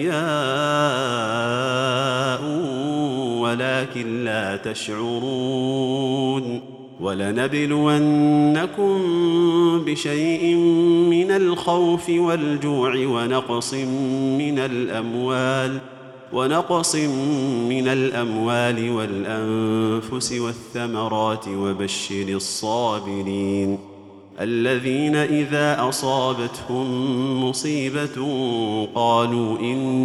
أحياء ولكن لا تشعرون ولنبلونكم بشيء من الخوف والجوع ونقص من الأموال والأنفس والثمرات وبشر الصابرين الذين إذا أصابتهم مصيبة قالوا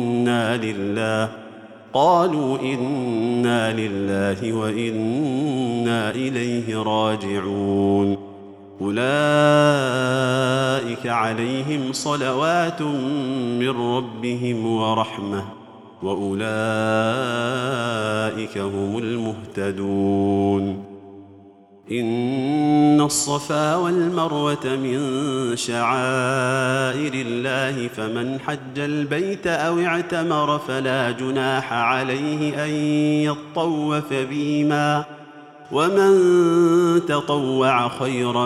إنا لله وإنا إليه راجعون أولئك عليهم صلوات من ربهم ورحمة وأولئك هم المهتدون إن الصفا والمروة من شعائر الله فمن حج البيت أو اعتمر فلا جناح عليه أن يطوف بهما ومن تطوع خيرا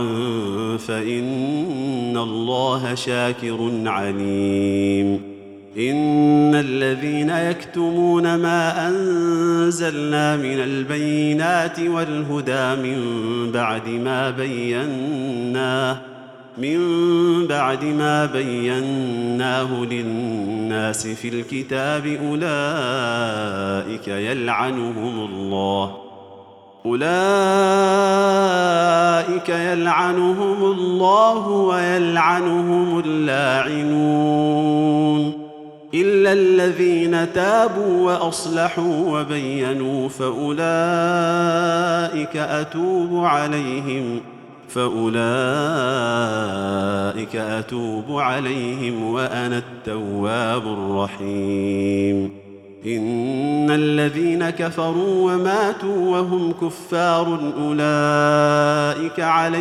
فإن الله شاكر عليم إن الذين يكتمون ما أنزلنا من البينات والهدى من بعد ما بيناه للناس في الكتاب أولئك يلعنهم الله ويلعنهم اللاعنون إلا الذين تابوا وأصلحوا وبينوا فأولئك أتوب عليهم وأنا التواب الرحيم إن الذين كفروا وماتوا وهم كفار أولئك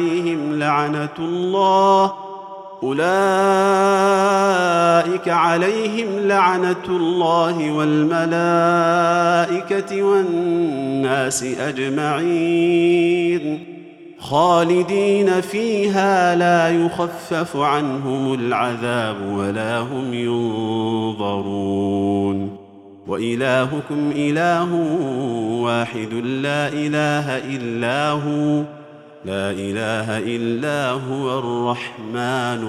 عليهم لعنة الله والملائكة والناس أجمعين خالدين فيها لا يخفف عنهم العذاب ولا هم ينظرون وإلهكم إله واحد لا إله إلا هو الرحمن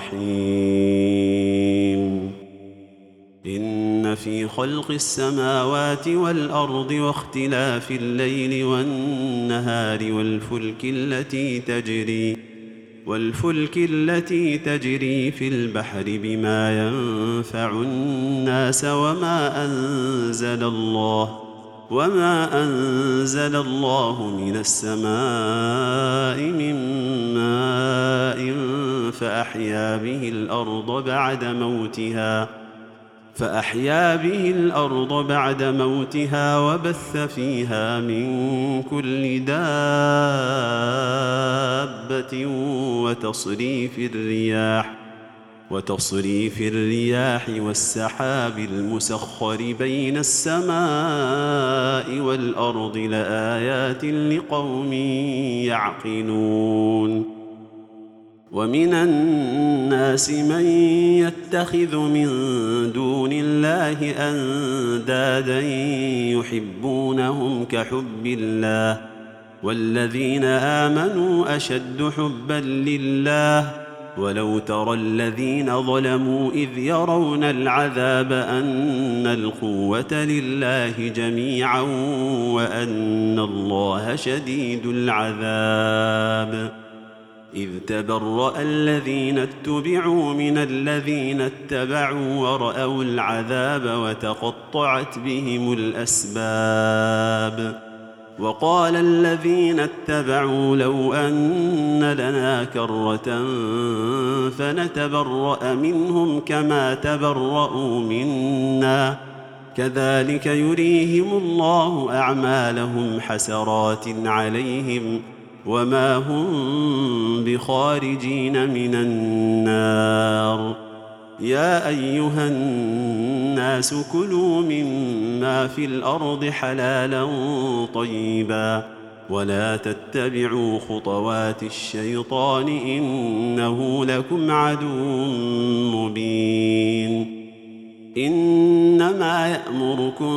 الرحيم إن في خلق السماوات والأرض واختلاف الليل والنهار والفلك التي تجري في البحر بما ينفع الناس وما أنزل الله من السماء من ماء فأحيا به الأرض بعد موتها وبث فيها من كل دابة وتصريف الرياح والسحاب المسخر بين السماء والأرض لآيات لقوم يعقلون ومن الناس من يتخذ من دون الله أندادا يحبونهم كحب الله والذين آمنوا أشد حبا لله ولو ترى الذين ظلموا إذ يرون العذاب أن القوة لله جميعا وأن الله شديد العذاب إذ تبرأ الذين اتبعوا من الذين اتبعوا ورأوا العذاب وتقطعت بهم الأسباب. وقال الذين اتبعوا لو أن لنا كرة فنتبرأ منهم كما تبرأوا منا كذلك يريهم الله أعمالهم حسرات عليهم وما هم بخارجين من النار. يا أيها الناس كلوا مما في الأرض حلالا طيبا ولا تتبعوا خطوات الشيطان إنه لكم عدو مبين. إنما يأمركم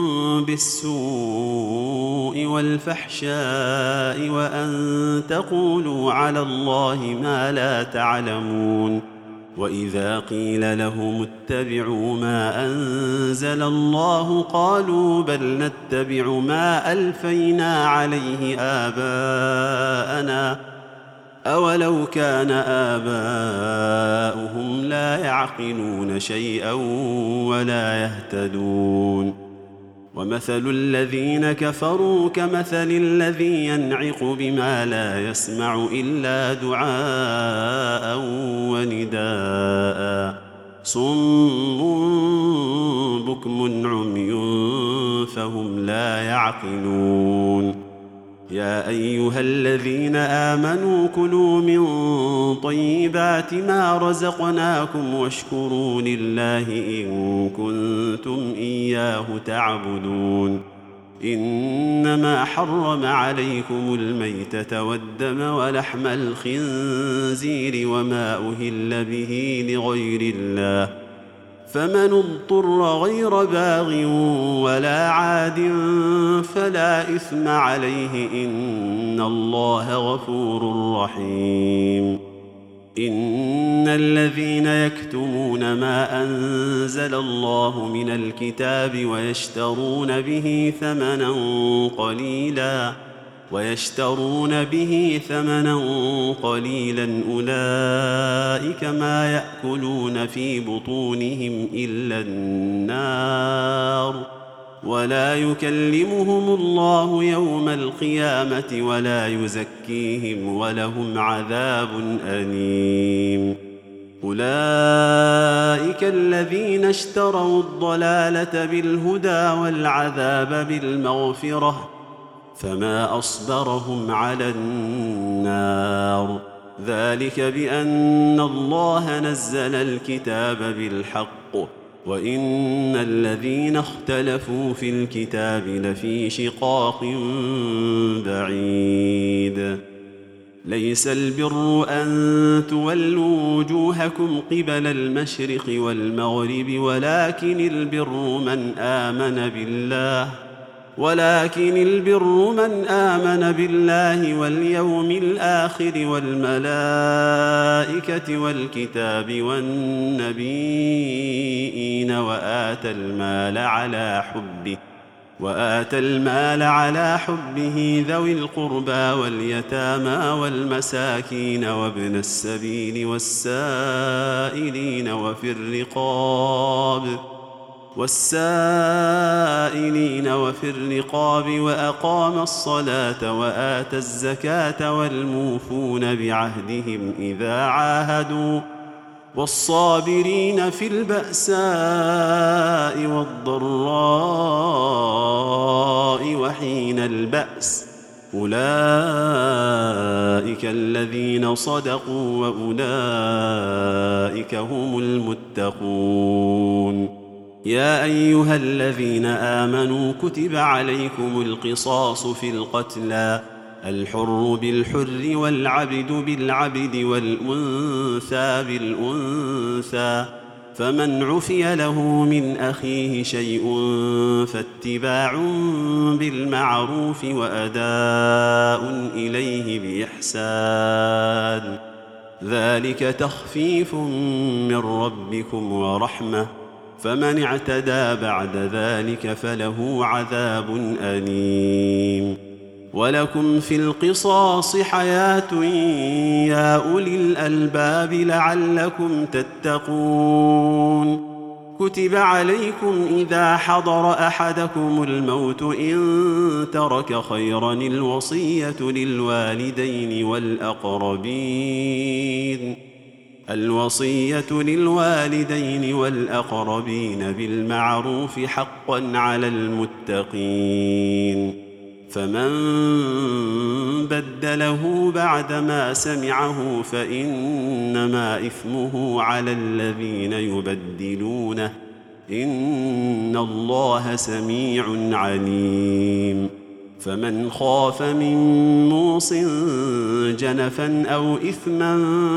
بالسوء والفحشاء وأن تقولوا على الله ما لا تعلمون. وإذا قيل لهم اتبعوا ما أنزل الله قالوا بل نتبع ما ألفينا عليه آباءنا أولو كان آباؤهم لا يعقلون شيئا ولا يهتدون. ومثل الذين كفروا كمثل الذي ينعق بما لا يسمع إلا دعاء ونداء صم بكم عمي فهم لا يعقلون. يا أيها الذين آمنوا كلوا من طيبات ما رزقناكم واشكروا لله إن كنتم إياه تعبدون. إنما حرم عليكم الميتة والدم ولحم الخنزير وما أهل به لغير الله فمن اضطر غير باغ ولا عاد فلا إثم عليه إن الله غفور رحيم. إن الذين يكتمون ما أنزل الله من الكتاب ويشترون به ثمنا قليلا أولئك ما يأكلون في بطونهم إلا النار ولا يكلمهم الله يوم القيامة ولا يزكيهم ولهم عذاب أليم. أولئك الذين اشتروا الضلالة بالهدى والعذاب بالمغفرة فما أصبرهم على النار ذلك بأن الله نزل الكتاب بالحق وإن الذين اختلفوا في الكتاب لفي شقاق بعيد. ليس البر أن تولوا وجوهكم قبل المشرق والمغرب ولكن البر من آمن بالله واليوم الآخر والملائكة والكتاب والنبيين وآتى المال على حبه ذوي القربى واليتامى والمساكين وابن السبيل والسائلين وفي الرقاب وأقام الصلاة وآتى الزكاة والموفون بعهدهم إذا عاهدوا والصابرين في البأساء والضراء وحين البأس أولئك الذين صدقوا وأولئك هم المتقون. يا أيها الذين آمنوا كتب عليكم القصاص في القتلى الحر بالحر والعبد بالعبد والأنثى بالأنثى فمن عفي له من أخيه شيء فاتباع بالمعروف وأداء إليه بإحسان ذلك تخفيف من ربكم ورحمة فمن اعتدى بعد ذلك فله عذاب أليم. ولكم في القصاص حياة يا أولي الألباب لعلكم تتقون. كتب عليكم إذا حضر أحدكم الموت إن ترك خيرا الوصية للوالدين والأقربين بالمعروف حقا على المتقين. فمن بدله بعدما سمعه فإنما إثمه على الذين يبدلونه إن الله سميع عليم. فمن خاف من موص جنفا أو إثما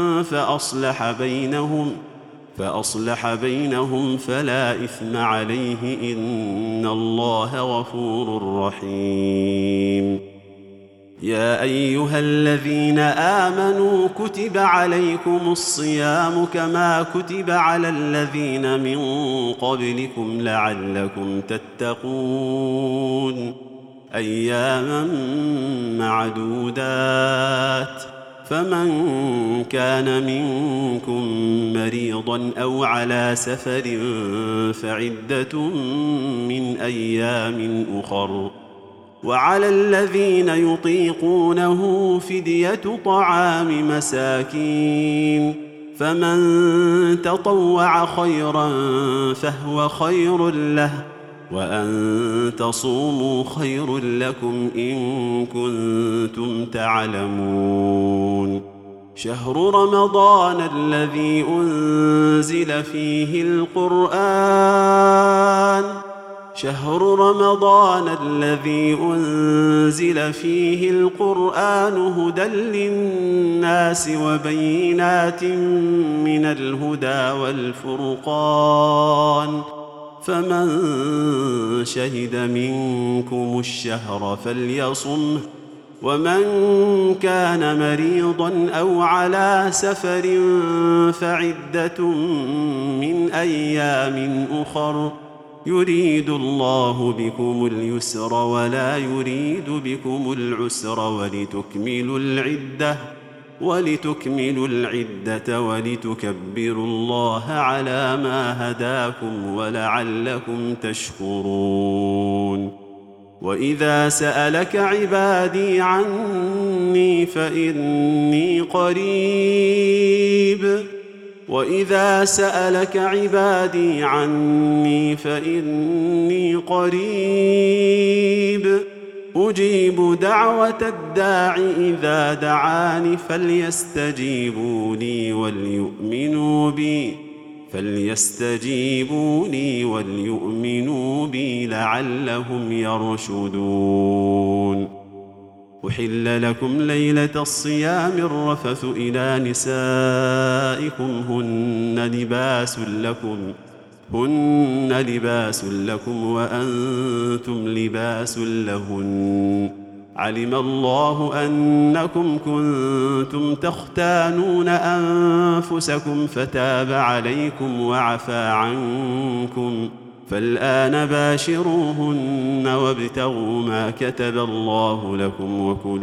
فأصلح بينهم فلا إثم عليه إن الله غفور رحيم. يا أيها الذين آمنوا كتب عليكم الصيام كما كتب على الذين من قبلكم لعلكم تتقون. أياما معدودات، فمن كان منكم مريضا أو على سفر فعدة من أيام أخر، وعلى الذين يطيقونه فدية طعام مساكين، فمن تطوع خيرا فهو خير له، وأن تصوموا خير لكم إن كنتم تعلمون. شهر رمضان الذي أنزل فيه القرآن هدى للناس وبينات من الهدى والفرقان، فمن شهد منكم الشهر فليصمه، ومن كان مريضا أو على سفر فعدة من أيام أخر، يريد الله بكم اليسر ولا يريد بكم العسر ولتكملوا العدة ولتكبروا الله على ما هداكم ولعلكم تشكرون. وإذا سألك عبادي عني فإني قريب أجيب دعوة الداع إذا دعاني فليستجيبوا لي وليؤمنوا بي لعلهم يرشدون. أحل لكم ليلة الصيام الرفث إلى نسائكم هن لباس لكم وأنتم لباس لهن. علم الله أنكم كنتم تختانون أنفسكم فتاب عليكم وعفى عنكم، فالآن باشروهن وابتغوا ما كتب الله لكم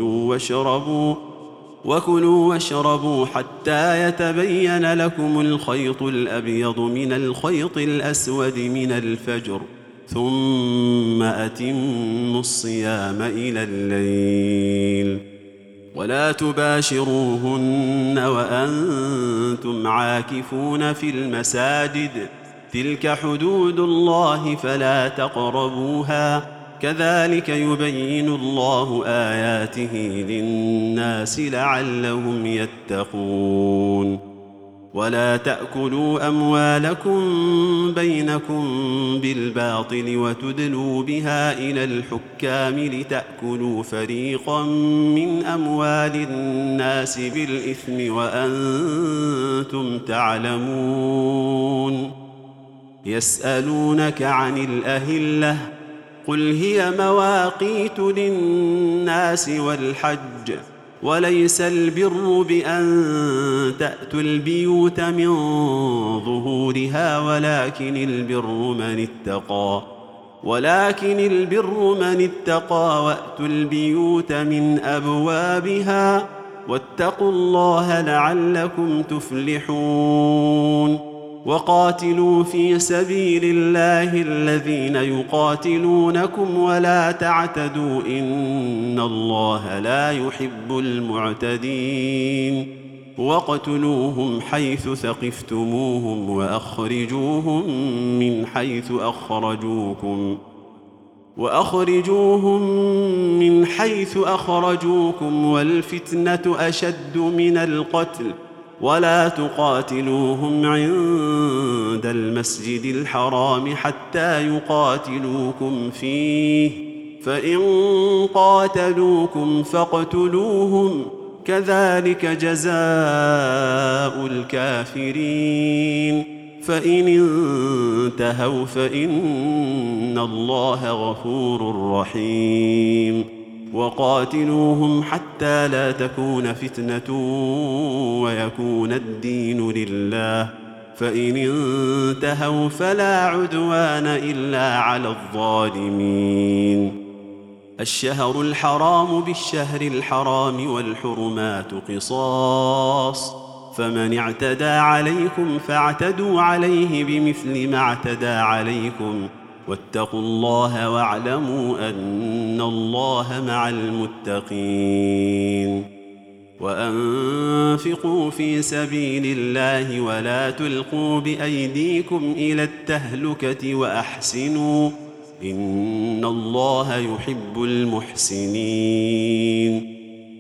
وكلوا واشربوا حتى يتبين لكم الخيط الأبيض من الخيط الأسود من الفجر، ثم أتموا الصيام إلى الليل. ولا تباشروهن وأنتم عاكفون في المساجد، تلك حدود الله فلا تقربوها، كذلك يبين الله آياته للناس لعلهم يتقون. ولا تأكلوا أموالكم بينكم بالباطل وتدلوا بها إلى الحكام لتأكلوا فريقا من أموال الناس بالإثم وأنتم تعلمون. يسألونك عن الأهلة، قل هي مواقيت للناس والحج، وليس البر بأن تأتوا البيوت من ظهورها ولكن البر من اتقى، ولكن البر من اتقى وأتوا البيوت من أبوابها واتقوا الله لعلكم تفلحون وقاتلوا في سبيل الله الذين يقاتلونكم ولا تعتدوا إن الله لا يحب المعتدين واقتلوهم حيث ثقفتموهم وأخرجوهم من حيث أخرجوكم والفتنة أشد من القتل ولا تقاتلوهم عند المسجد الحرام حتى يقاتلوكم فيه فإن قاتلوكم فاقتلوهم كذلك جزاء الكافرين فإن انتهوا فإن الله غفور رحيم وقاتلوهم حتى لا تكون فتنة ويكون الدين لله فإن انتهوا فلا عدوان إلا على الظالمين الشهر الحرام بالشهر الحرام والحرمات قصاص فمن اعتدى عليكم فاعتدوا عليه بمثل ما اعتدى عليكم واتقوا الله واعلموا أن الله مع المتقين وأنفقوا في سبيل الله ولا تلقوا بأيديكم إلى التهلكة وأحسنوا إن الله يحب المحسنين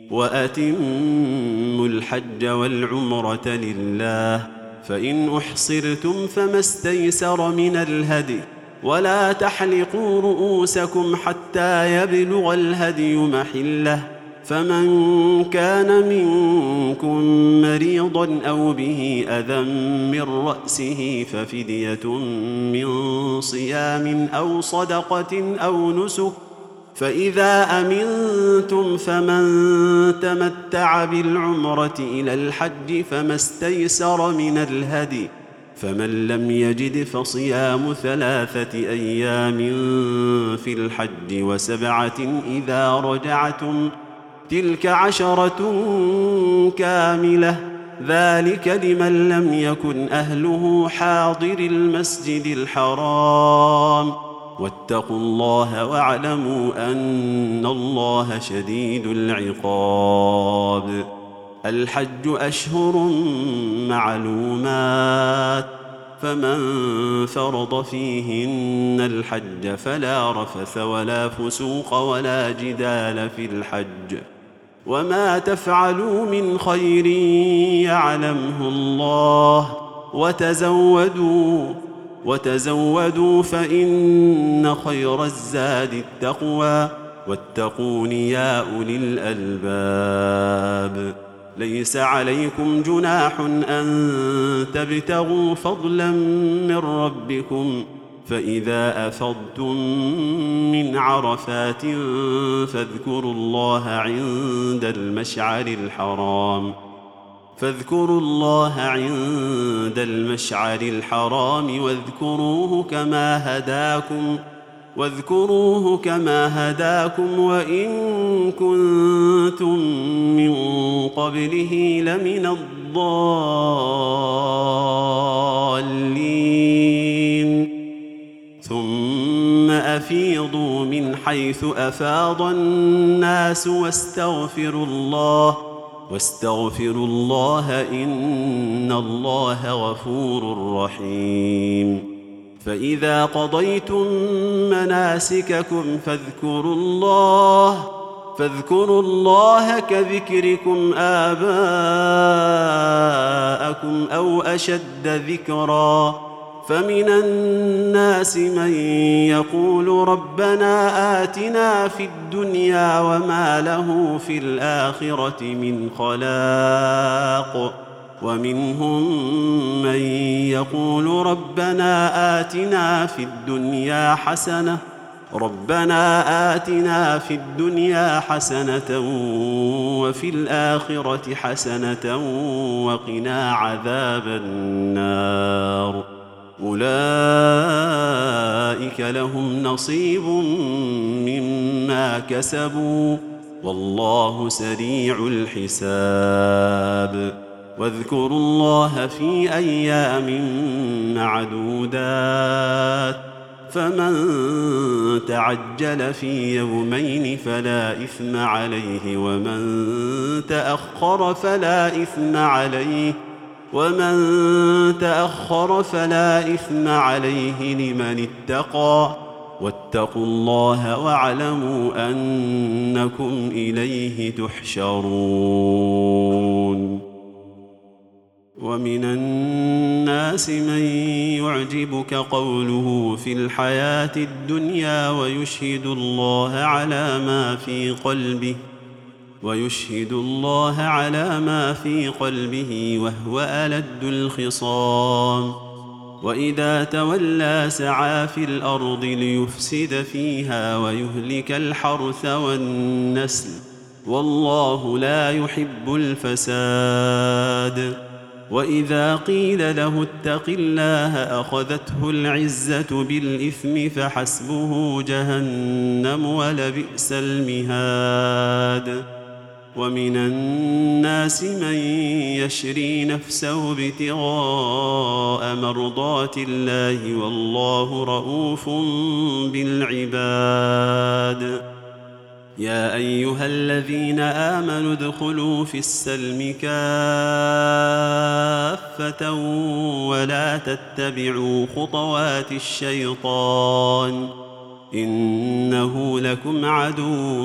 وأتموا الحج والعمرة لله فإن أحصرتم فما استيسر من الهدي ولا تحلقوا رؤوسكم حتى يبلغ الهدي محله فمن كان منكم مريضا أو به أذى من رأسه ففدية من صيام أو صدقة أو نسك فإذا أمنتم فمن تمتع بالعمرة إلى الحج فما استيسر من الهدي فمن لم يجد فصيام 3 أيام في الحج و7 إذا رجعتم تلك 10 كاملة ذلك لمن لم يكن أهله حاضر المسجد الحرام واتقوا الله واعلموا أن الله شديد العقاب الحج أشهر معلومات فمن فرض فيهن الحج فلا رفث ولا فسوق ولا جدال في الحج وما تفعلوا من خير يعلمه الله وتزودوا فإن خير الزاد التقوى واتقون يا أولي الألباب ليس عليكم جناح أن تبتغوا فضلا من ربكم فإذا أفضتم من عرفات فاذكروا الله عند المشعر الحرام واذكروه كما هداكم وإن كنتم من قبله لمن الضالين ثم أفيضوا من حيث أفاض الناس واستغفروا الله إن الله غفور رحيم فإذا قضيتم مناسككم فاذكروا الله كذكركم آباءكم أو أشد ذكرا فمن الناس من يقول ربنا آتنا في الدنيا وما له في الآخرة من خلاق ومنهم من يقول ربنا آتنا في الدنيا حسنة وفي الآخرة حسنة وقنا عذاب النار أولئك لهم نصيب مما كسبوا والله سريع الحساب. واذكروا الله في أيام معدودات فمن تعجل في يومين فلا إثم عليه ومن تأخر فلا إثم عليه لمن اتقى واتقوا الله واعلموا أنكم إليه تحشرون. ومن الناس من يعجبك قوله في الحياة الدنيا ويشهد الله على ما في قلبه وهو ألد الخصام. وإذا تولى سعى في الأرض ليفسد فيها ويهلك الحرث والنسل والله لا يحب الفساد. وإذا قيل له اتق الله أخذته العزة بالإثم فحسبه جهنم ولبئس المهاد. ومن الناس من يشري نفسه ابتغاء مرضات الله والله رؤوف بالعباد. يا أيها الذين آمنوا ادخلوا في السلم كافة ولا تتبعوا خطوات الشيطان إنه لكم عدو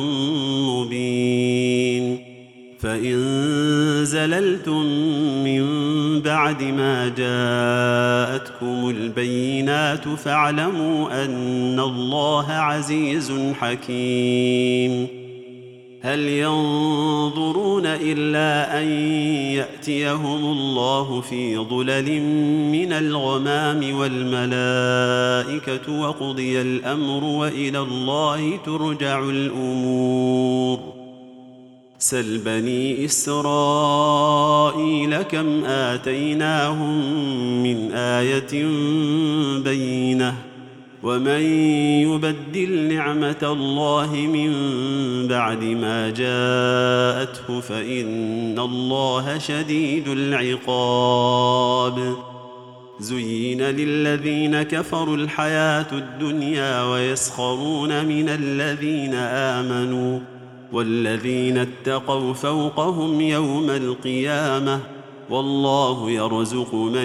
مبين. فإن زللتم من بعد ما جاءتكم البينات فاعلموا أن الله عزيز حكيم. هل ينظرون إلا أن يأتيهم الله في ظلل من الغمام والملائكة وقضي الأمر وإلى الله ترجع الأمور. سل بني إسرائيل كم آتيناهم من آية بينة ومن يبدل نعمة الله من بعد ما جاءته فإن الله شديد العقاب. زين للذين كفروا الحياة الدنيا ويسخرون من الذين آمنوا والذين اتقوا فوقهم يوم القيامة والله يرزق من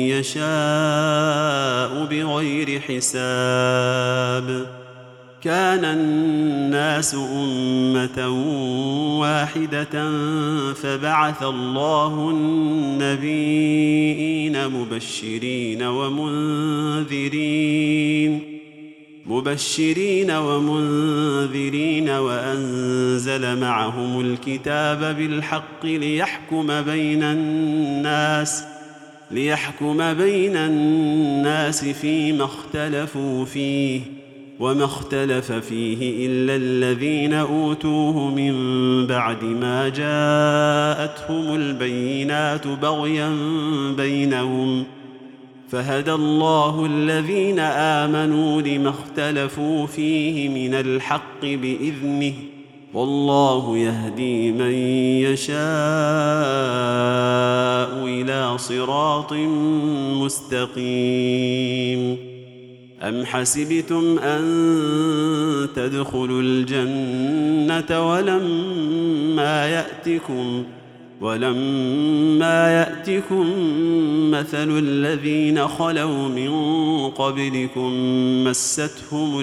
يشاء بغير حساب. كان الناس أمة واحدة فبعث الله النبيين مبشرين ومنذرين وأنزل معهم الكتاب بالحق ليحكم بين الناس فيما اختلفوا فيه وما اختلف فيه إلا الذين أوتوه من بعد ما جاءتهم البينات بغيا بينهم فهدى الله الذين آمنوا لما اختلفوا فيه من الحق بإذنه والله يهدي من يشاء إلى صراط مستقيم. أم حسبتم أن تدخلوا الجنة ولما يأتكم مثل الذين خلوا من قبلكم مستهم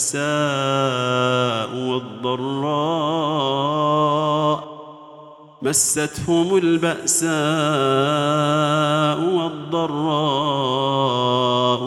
البأساء والضراء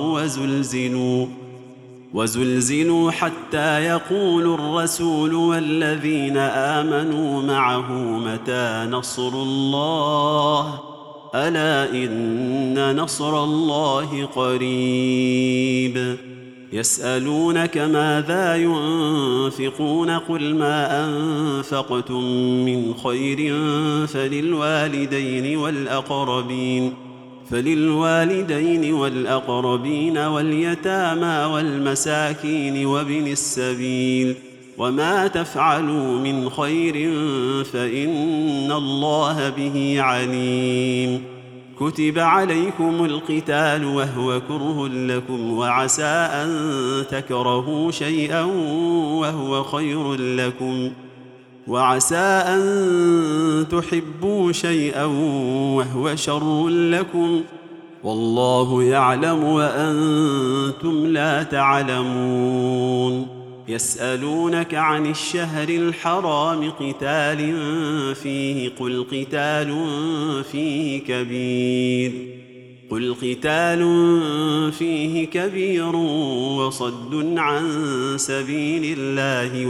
وزلزلوا حتى يقول الرسول والذين آمنوا معه متى نصر الله ألا إن نصر الله قريب. يسألونك ماذا ينفقون قل ما أنفقتم من خير فللوالدين والأقربين فللوالدين والأقربين واليتامى والمساكين وابن السبيل، وما تفعلوا من خير فإن الله به عليم. كتب عليكم القتال وهو كره لكم، وعسى أن تكرهوا شيئا وهو خير لكم، وعسى أن تحبوا شيئا وهو شر لكم، والله يعلم وأنتم لا تعلمون. يسألونك عن الشهر الحرام قتال فيه، قل قتال فيه كبير وصد عن سبيل الله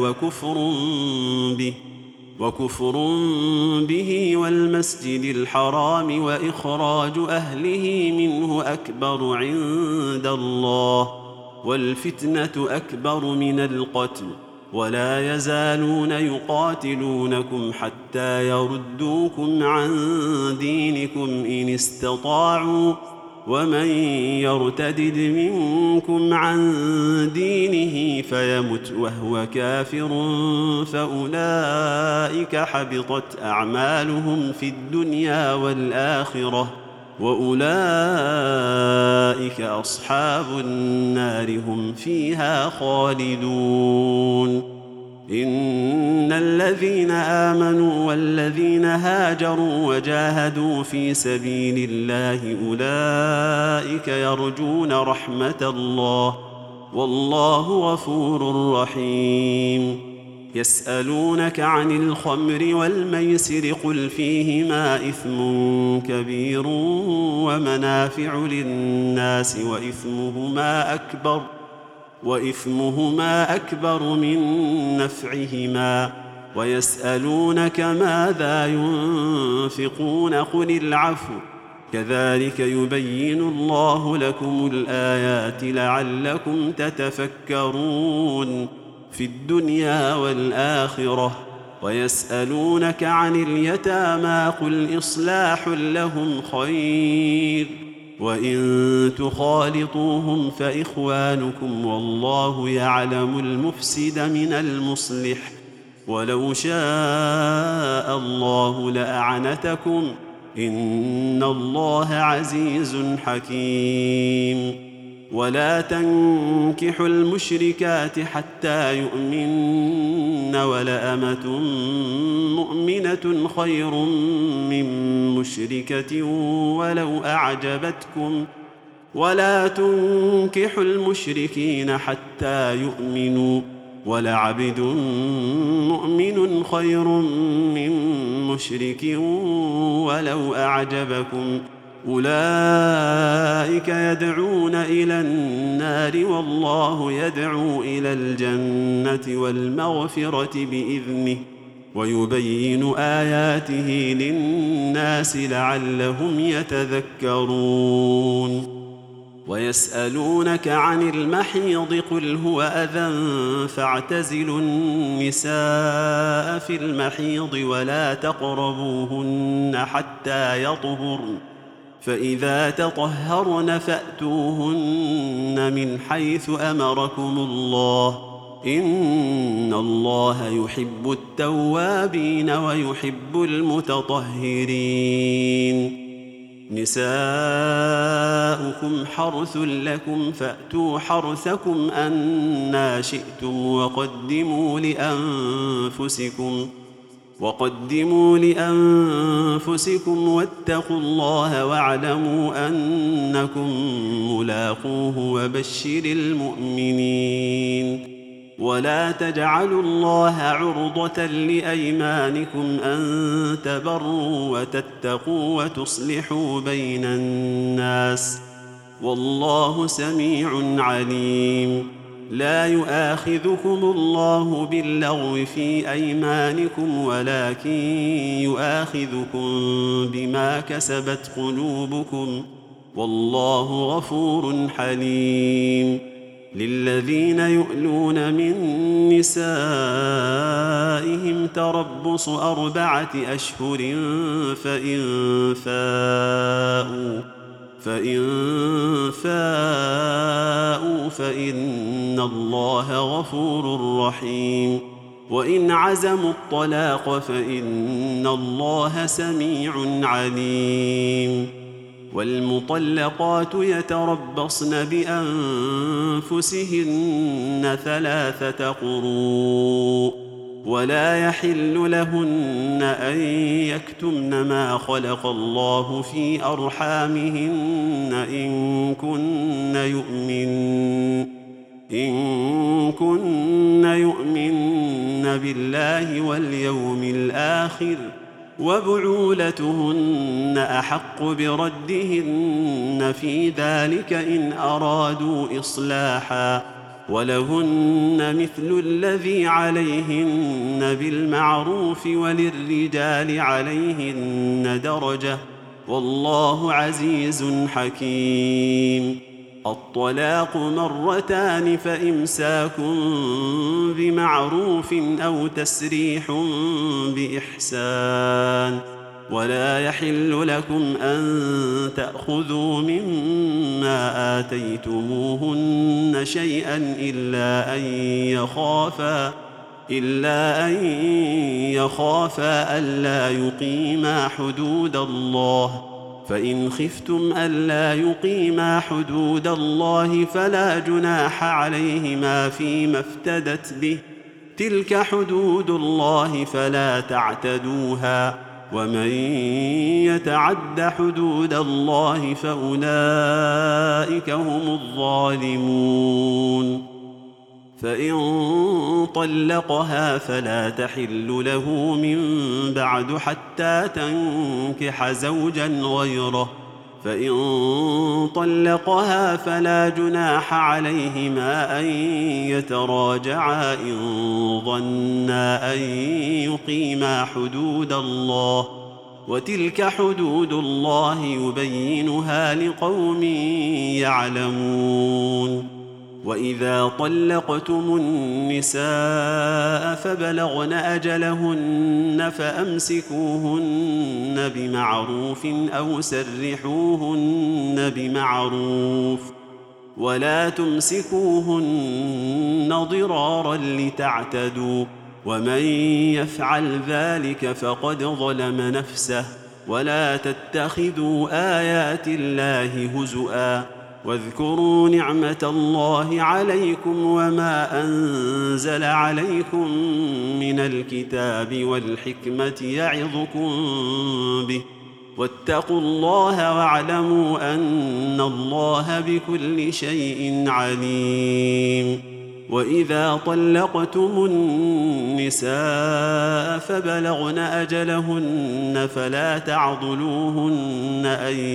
وكفر به والمسجد الحرام وإخراج أهله منه أكبر عند الله، والفتنة أكبر من القتل، ولا يزالون يقاتلونكم حتى يردوكم عن دينكم إن استطاعوا، ومن يرتدد منكم عن دينه فيمت وهو كافر فأولئك حبطت أعمالهم في الدنيا والآخرة، وأولئك أصحاب النار هم فيها خالدون. إن الذين آمنوا والذين هاجروا وجاهدوا في سبيل الله أولئك يرجون رحمة الله، والله غفور رحيم. يسألونك عن الخمر والميسر قل فيهما إثم كبير ومنافع للناس وإثمهما أكبر من نفعهما، ويسألونك ماذا ينفقون قل العفو، كذلك يبين الله لكم الآيات لعلكم تتفكرون في الدنيا والآخرة. ويسألونك عن اليتامى قل إصلاح لهم خير، وإن تخالطوهم فإخوانكم، والله يعلم المفسد من المصلح، ولو شاء الله لأعنتكم، إن الله عزيز حكيم. ولا تنكحوا المشركات حتى يؤمن، ولأمة مؤمنة خير من مشركة ولو أعجبتكم، ولا تنكحوا المشركين حتى يؤمنوا، ولعبد مؤمن خير من مشرك ولو أعجبكم، أولئك يدعون إلى النار والله يدعو إلى الجنة والمغفرة بإذنه، ويبين آياته للناس لعلهم يتذكرون. ويسألونك عن المحيض قل هو أذى فاعتزلوا النساء في المحيض ولا تقربوهن حتى يطهرن، فإذا تطهرن فأتوهن من حيث أمركم الله، إن الله يحب التوابين ويحب المتطهرين. نساؤكم حرث لكم فأتوا حرثكم أنى شئتم وقدموا لأنفسكم واتقوا الله واعلموا أنكم ملاقوه وبشر المؤمنين. ولا تجعلوا الله عرضة لأيمانكم أن تبروا وتتقوا وتصلحوا بين الناس، والله سميع عليم. لا يؤاخذكم الله باللغو في أيمانكم ولكن يؤاخذكم بما كسبت قلوبكم، والله غفور حليم. للذين يؤلون من نسائهم تربص 4 أشهر، فإن فاءوا فإن الله غفور رحيم وإن عزموا الطلاق فإن الله سميع عليم والمطلقات يتربصن بأنفسهن 3 قروء ولا يحل لهن أن يكتمن ما خلق الله في أرحامهن إن كن يؤمن بالله واليوم الآخر وبعولتهن أحق بردهن في ذلك إن أرادوا إصلاحا ولهن مثل الذي عليهن بالمعروف وللرجال عليهن درجة والله عزيز حكيم الطلاق 2 فإمساك بمعروف أو تسريح بإحسان ولا يحل لكم أن تأخذوا مما آتيتموهن شيئا إلا أن يخافا ألا يقيما حدود الله فإن خفتم ألا يقيما حدود الله فلا جناح عليهما فيما افتدت به تلك حدود الله فلا تعتدوها ومن يتعد حدود الله فأولئك هم الظالمون فإن طلقها فلا تحل له من بعد حتى تنكح زوجا غيره فإن طلقها فلا جناح عليهما أن يتراجعا إن ظنا أن يقيما حدود الله وتلك حدود الله يبينها لقوم يعلمون وإذا طلقتم النساء فبلغن أجلهن فأمسكوهن بمعروف أو سرحوهن بمعروف ولا تمسكوهن ضرارا لتعتدوا ومن يفعل ذلك فقد ظلم نفسه ولا تتخذوا آيات الله هزؤا واذكروا نعمة الله عليكم وما أنزل عليكم من الكتاب والحكمة يعظكم به واتقوا الله واعلموا أن الله بكل شيء عليم وإذا طلقتم النساء فبلغن أجلهن فلا تعضلوهن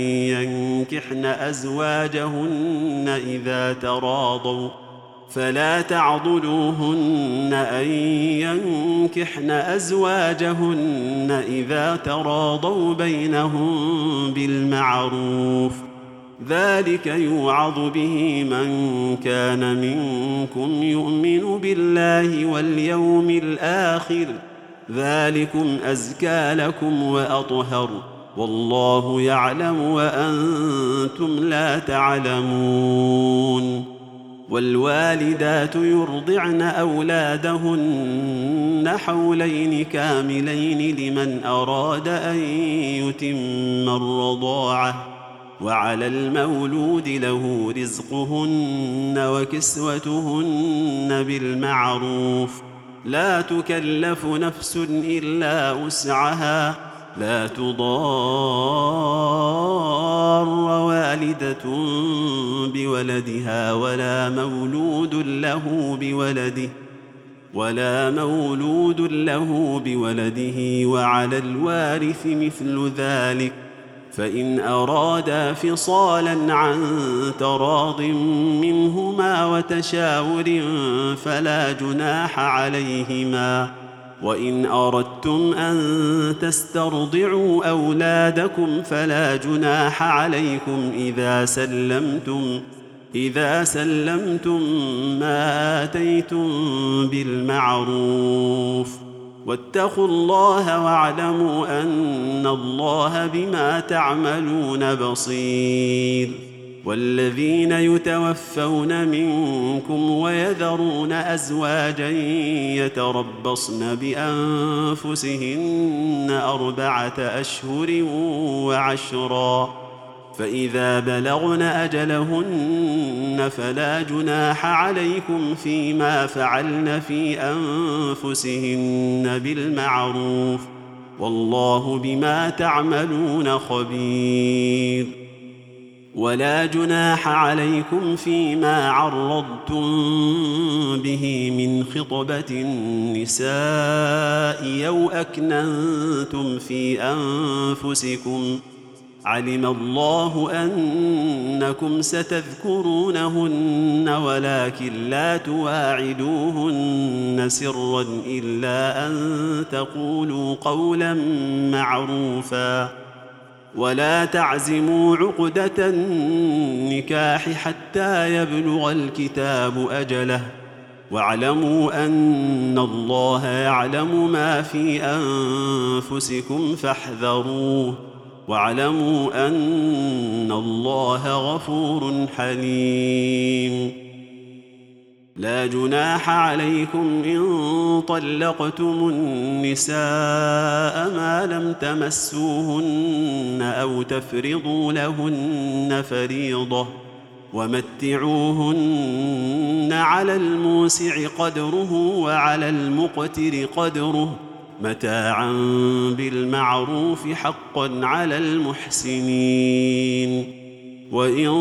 أن ينكحن أزواجهن إذا تراضوا بينهم بالمعروف ذلك يوعظ به من كان منكم يؤمن بالله واليوم الآخر ذلكم أزكى لكم وأطهر والله يعلم وأنتم لا تعلمون والوالدات يرضعن أولادهن حولين كاملين لمن أراد أن يتم الرضاعة وعلى المولود له رزقهن وكسوتهن بالمعروف لا تكلف نفس إلا وسعها لا تضار والدة بولدها ولا مولود له بولده وعلى الوارث مثل ذلك فإن أرادا فصالا عن تراض منهما وتشاور فلا جناح عليهما وإن أردتم أن تسترضعوا أولادكم فلا جناح عليكم إذا سلمتم ما آتيتم بالمعروف واتقوا الله واعلموا أن الله بما تعملون بصير. والذين يتوفون منكم ويذرون أزواجا يتربصن بأنفسهن 4 أشهر وعشرا، فإذا بلغن أجلهن فلا جناح عليكم فيما فعلن في أنفسهن بالمعروف، والله بما تعملون خبير. ولا جناح عليكم فيما عرضتم به من خطبة النساء أو أكننتم في أنفسكم، علم الله أنكم ستذكرونهن ولكن لا تواعدوهن سرا إلا أن تقولوا قولا معروفا، ولا تعزموا عقدة النكاح حتى يبلغ الكتاب أجله، واعلموا أن الله يعلم ما في أنفسكم فاحذروه، واعلموا أن الله غفور حليم. لا جناح عليكم إن طلقتم النساء ما لم تمسوهن أو تفرضوا لهن فريضة، ومتعوهن على الموسع قدره وعلى المقتر قدره متاعا بالمعروف حقا على المحسنين. وإن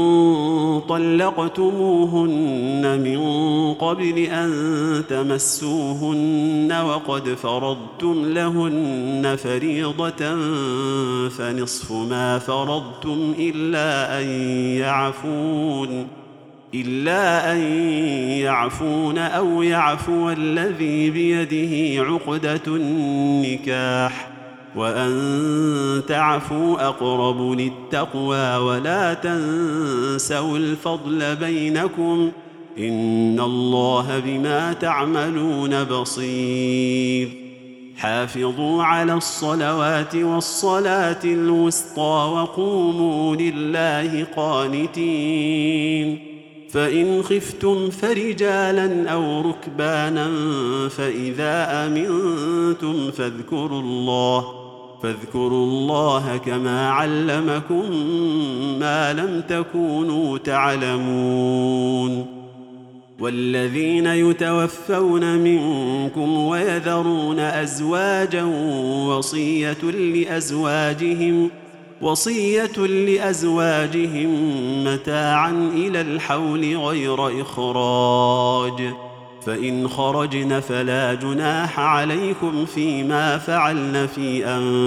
طلقتموهن من قبل أن تمسوهن وقد فرضتم لهن فريضة فنصف ما فرضتم إلا أن يعفون أو يعفو الذي بيده عقدة النكاح، وأن تعفوا أقرب للتقوى، ولا تنسوا الفضل بينكم، إن الله بما تعملون بصير. حافظوا على الصلوات والصلاة الوسطى وقوموا لله قانتين. فإن خفتم فرجالا أو ركبانا فإذا أمنتم فاذكروا الله كما علمكم ما لم تكونوا تعلمون. والذين يتوفون منكم ويذرون أزواجا وصية لأزواجهم متاعا إلى الحول غير إخراج، فإن خرجن فلا جناح عليكم فيما فعلن في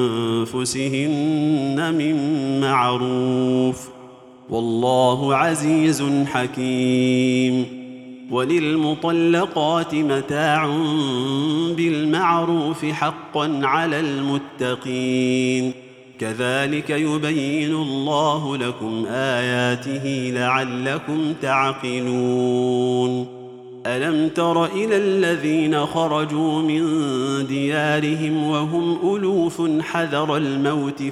أنفسهن من معروف، والله عزيز حكيم. وللمطلقات متاع بالمعروف حقا على المتقين، كذلك يبين الله لكم آياته لعلكم تعقلون. ألم تر إلى الذين خرجوا من ديارهم وهم ألوف حذر الموت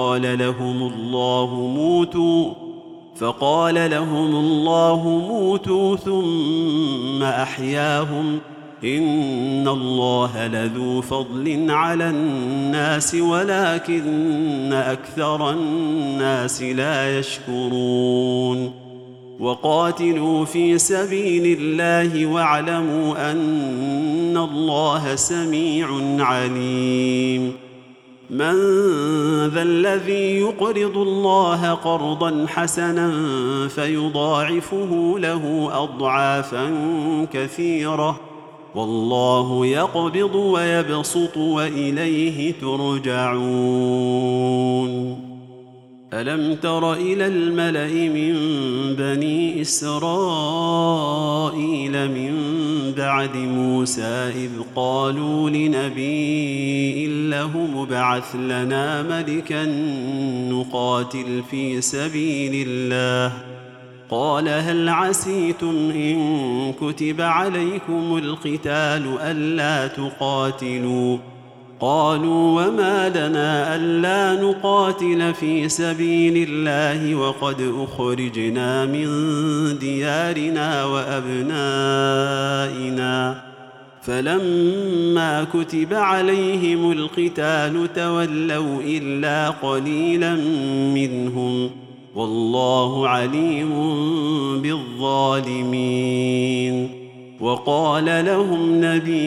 فقال لهم الله موتوا ثم أحياهم، إن الله لذو فضل على الناس ولكن أكثر الناس لا يشكرون. وقاتلوا في سبيل الله واعلموا أن الله سميع عليم. من ذا الذي يقرض الله قرضا حسنا فيضاعفه له أضعافا كثيرة، والله يقبض ويبسط وإليه ترجعون. ألم تر إلى الملأ من بني إسرائيل من بعد موسى إذ قالوا لنبي له مبعث لنا ملكا نقاتل في سبيل الله، قال هل عسيتم إن كتب عليكم القتال ألا تقاتلوا قالوا وما لنا ألا نقاتل في سبيل الله وقد أخرجنا من ديارنا وأبنائنا فلما كتب عليهم القتال تولوا إلا قليلا منهم والله عليم بالظالمين وقال لهم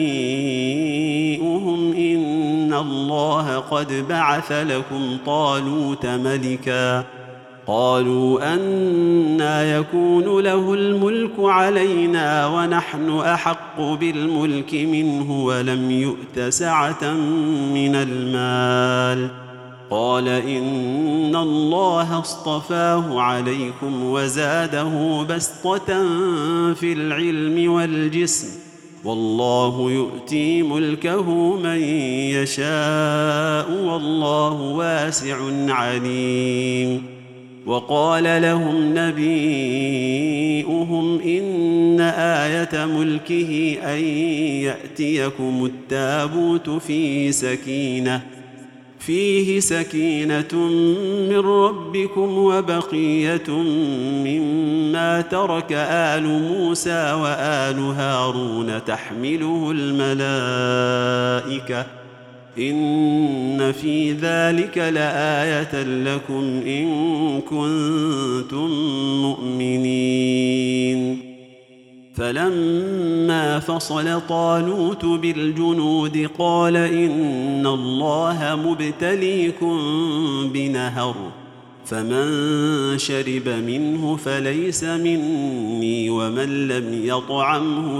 نبيؤهم إن الله قد بعث لكم طالوت ملكا قالوا أنى يكون له الملك علينا ونحن أحق بالملك منه ولم يؤت سعة من المال قال إن الله اصطفاه عليكم وزاده بسطة في العلم والجسم والله يؤتي ملكه من يشاء والله واسع عليم وقال لهم نبيؤهم إن آية ملكه أن يأتيكم التابوت فيه سكينة من ربكم وبقية مما ترك آل موسى وآل هارون تحمله الملائكة إن في ذلك لآية لكم إن كنتم مؤمنين فلما فصل طالوت بالجنود قال إن الله مبتليكم بنهر فمن شرب منه فليس مني ومن لم يطعمه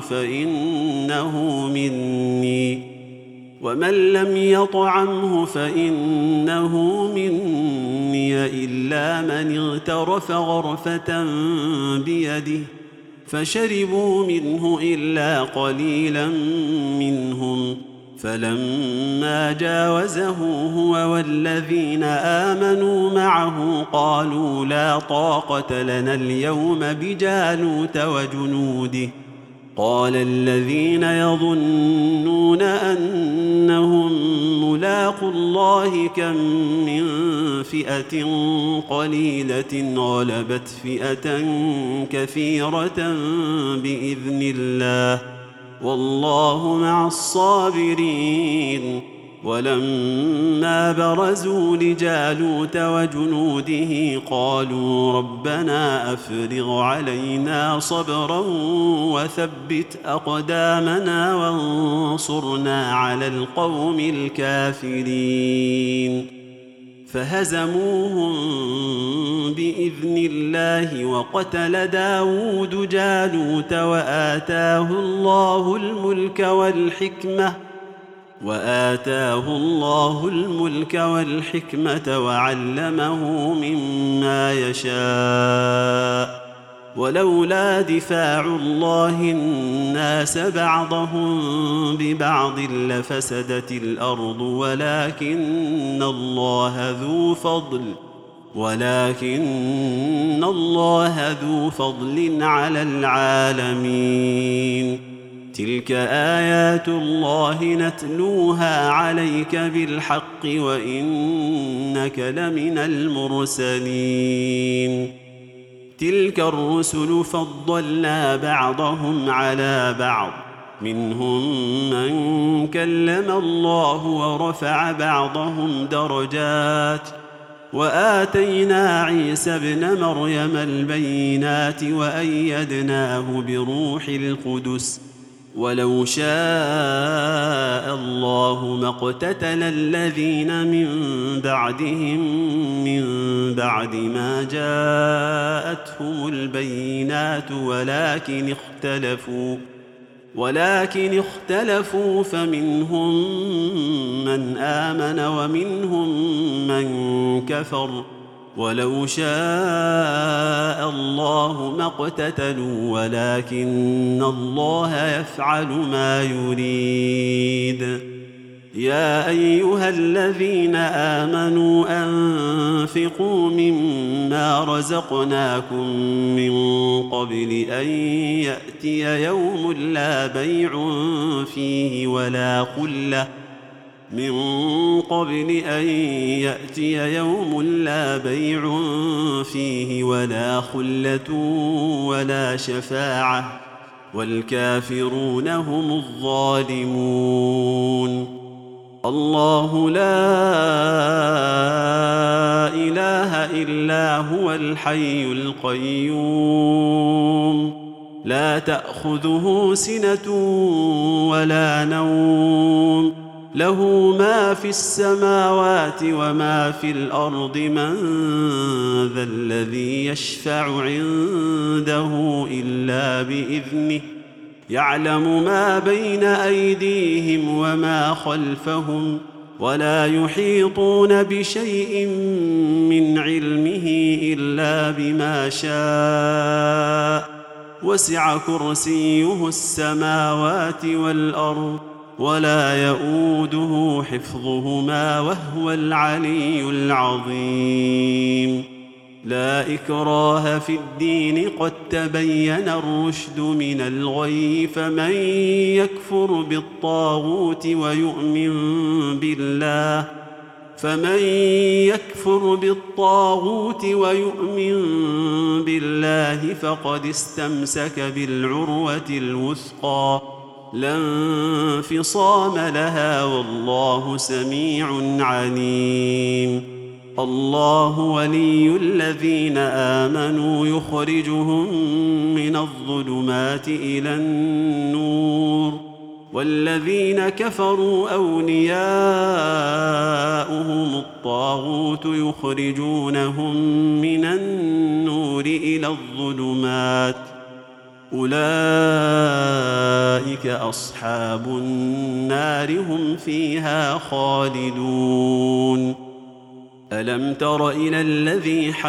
فإنه مني إلا من اغترف غرفة بيده فشربوا منه إلا قليلا منهم فلما جاوزه هو والذين آمنوا معه قالوا لا طاقة لنا اليوم بجالوت وجنوده قال الذين يظنون أنهم ملاقو الله كم من فئة قليلة غلبت فئة كثيرة بإذن الله والله مع الصابرين ولما برزوا لجالوت وجنوده قالوا ربنا أفرغ علينا صبرا وثبت أقدامنا وانصرنا على القوم الكافرين فهزموهم بإذن الله وقتل داود جالوت وآتاه الله الملك والحكمة وعلمه مما يشاء ولولا دفاع الله الناس بعضهم ببعض لفسدت الأرض ولكن الله ذو فضل على العالمين تلك آيات الله نتلوها عليك بالحق وإنك لمن المرسلين تلك الرسل فضلنا بعضهم على بعض منهم من كلم الله ورفع بعضهم درجات وآتينا عيسى ابن مريم البينات وأيدناه بروح القدس ولو شاء الله ما اقتتل الذين من بعدهم من بعد ما جاءتهم البينات ولكن اختلفوا فمنهم من آمن ومنهم من كفر ولو شاء الله ما اقتتلوا ولكن الله يفعل ما يريد يا أيها الذين آمنوا أنفقوا مما رزقناكم من قبل أن يأتي يوم لا بيع فيه ولا خلة ولا شفاعة والكافرون هم الظالمون. الله لا إله إلا هو الحي القيوم لا تأخذه سنة ولا نوم له ما في السماوات وما في الأرض من ذا الذي يشفع عنده إلا بإذنه يعلم ما بين أيديهم وما خلفهم ولا يحيطون بشيء من علمه إلا بما شاء وسع كرسيه السماوات والأرض ولا يؤوده حفظهما وهو العلي العظيم. لا إكراه في الدين قد تبين الرشد من الغي فمن يكفر بالطاغوت ويؤمن بالله فقد استمسك بالعروة الوثقى لا انفصام لها والله سميع عليم. الله ولي الذين آمنوا يخرجهم من الظلمات إلى النور والذين كفروا أولياؤهم الطاغوت يخرجونهم من النور إلى الظلمات أولئك أصحاب النار هم فيها خالدون. ألم تر إلى الذي حاج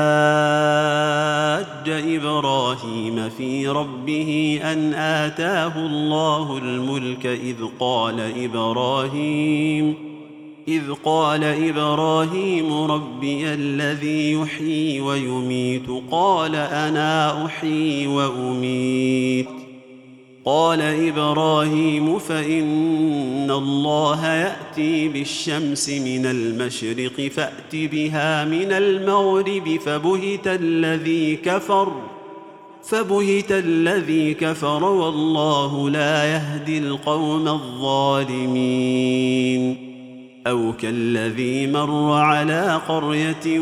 إبراهيم في ربه أن آتاه الله الملك إذ قال إبراهيم ربي الذي يحيي ويميت قال أنا أحيي وأميت قال إبراهيم فإن الله يأتي بالشمس من المشرق فأت بها من المغرب فبهت الذي كفر والله لا يهدي القوم الظالمين. أو كالذي مر على قرية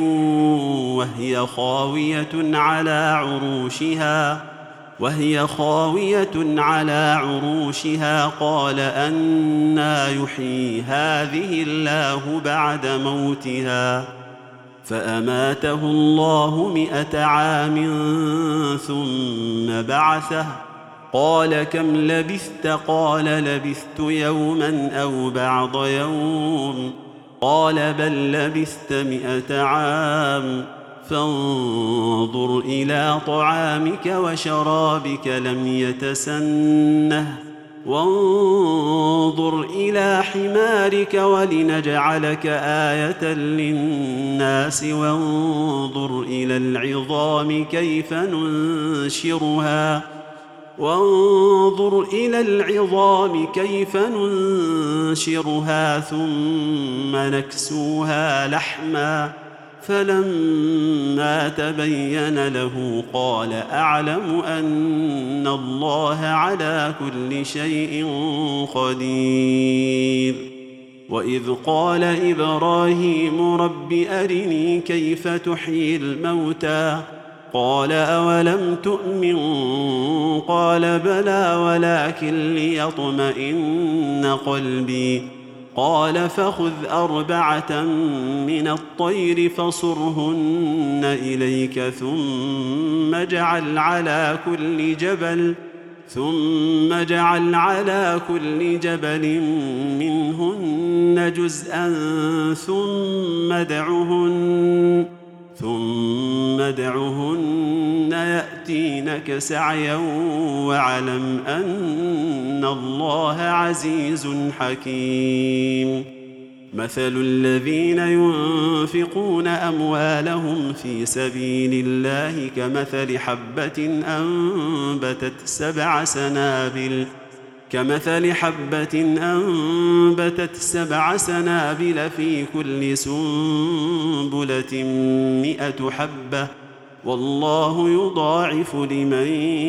وهي خاوية على عروشها قال أنى يحيي هذه الله بعد موتها فأماته الله 100 عام ثم بعثه قال كم لبثت قال لبثت يوما أو بعض يوم قال بل لبثت 100 عام فانظر إلى طعامك وشرابك لم يتسنه وانظر إلى حمارك ولنجعلك آية للناس وانظر إلى العظام كيف ننشرها ثم نكسوها لحما فلما تبين له قال أعلم أن الله على كل شيء قدير. وإذ قال إبراهيم رب أرني كيف تحيي الموتى قال أولم تؤمن قال بلى ولكن ليطمئن قلبي قال فخذ 4 من الطير فصرهن إليك ثم اجعل على كل جبل منهن جزءا ثم ادعهن يأتينك سعيا واعلم أن الله عزيز حكيم. مثل الذين ينفقون أموالهم في سبيل الله كمثل حبة أنبتت 7 سنابل في كل سنبلة 100 حبة والله يضاعف لمن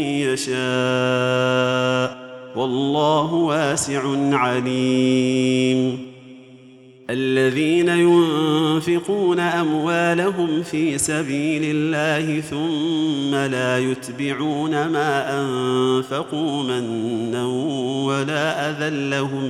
يشاء والله واسع عليم. الذين ينفقون أموالهم في سبيل الله ثم لا يتبعون ما أنفقوا منا ولا أذى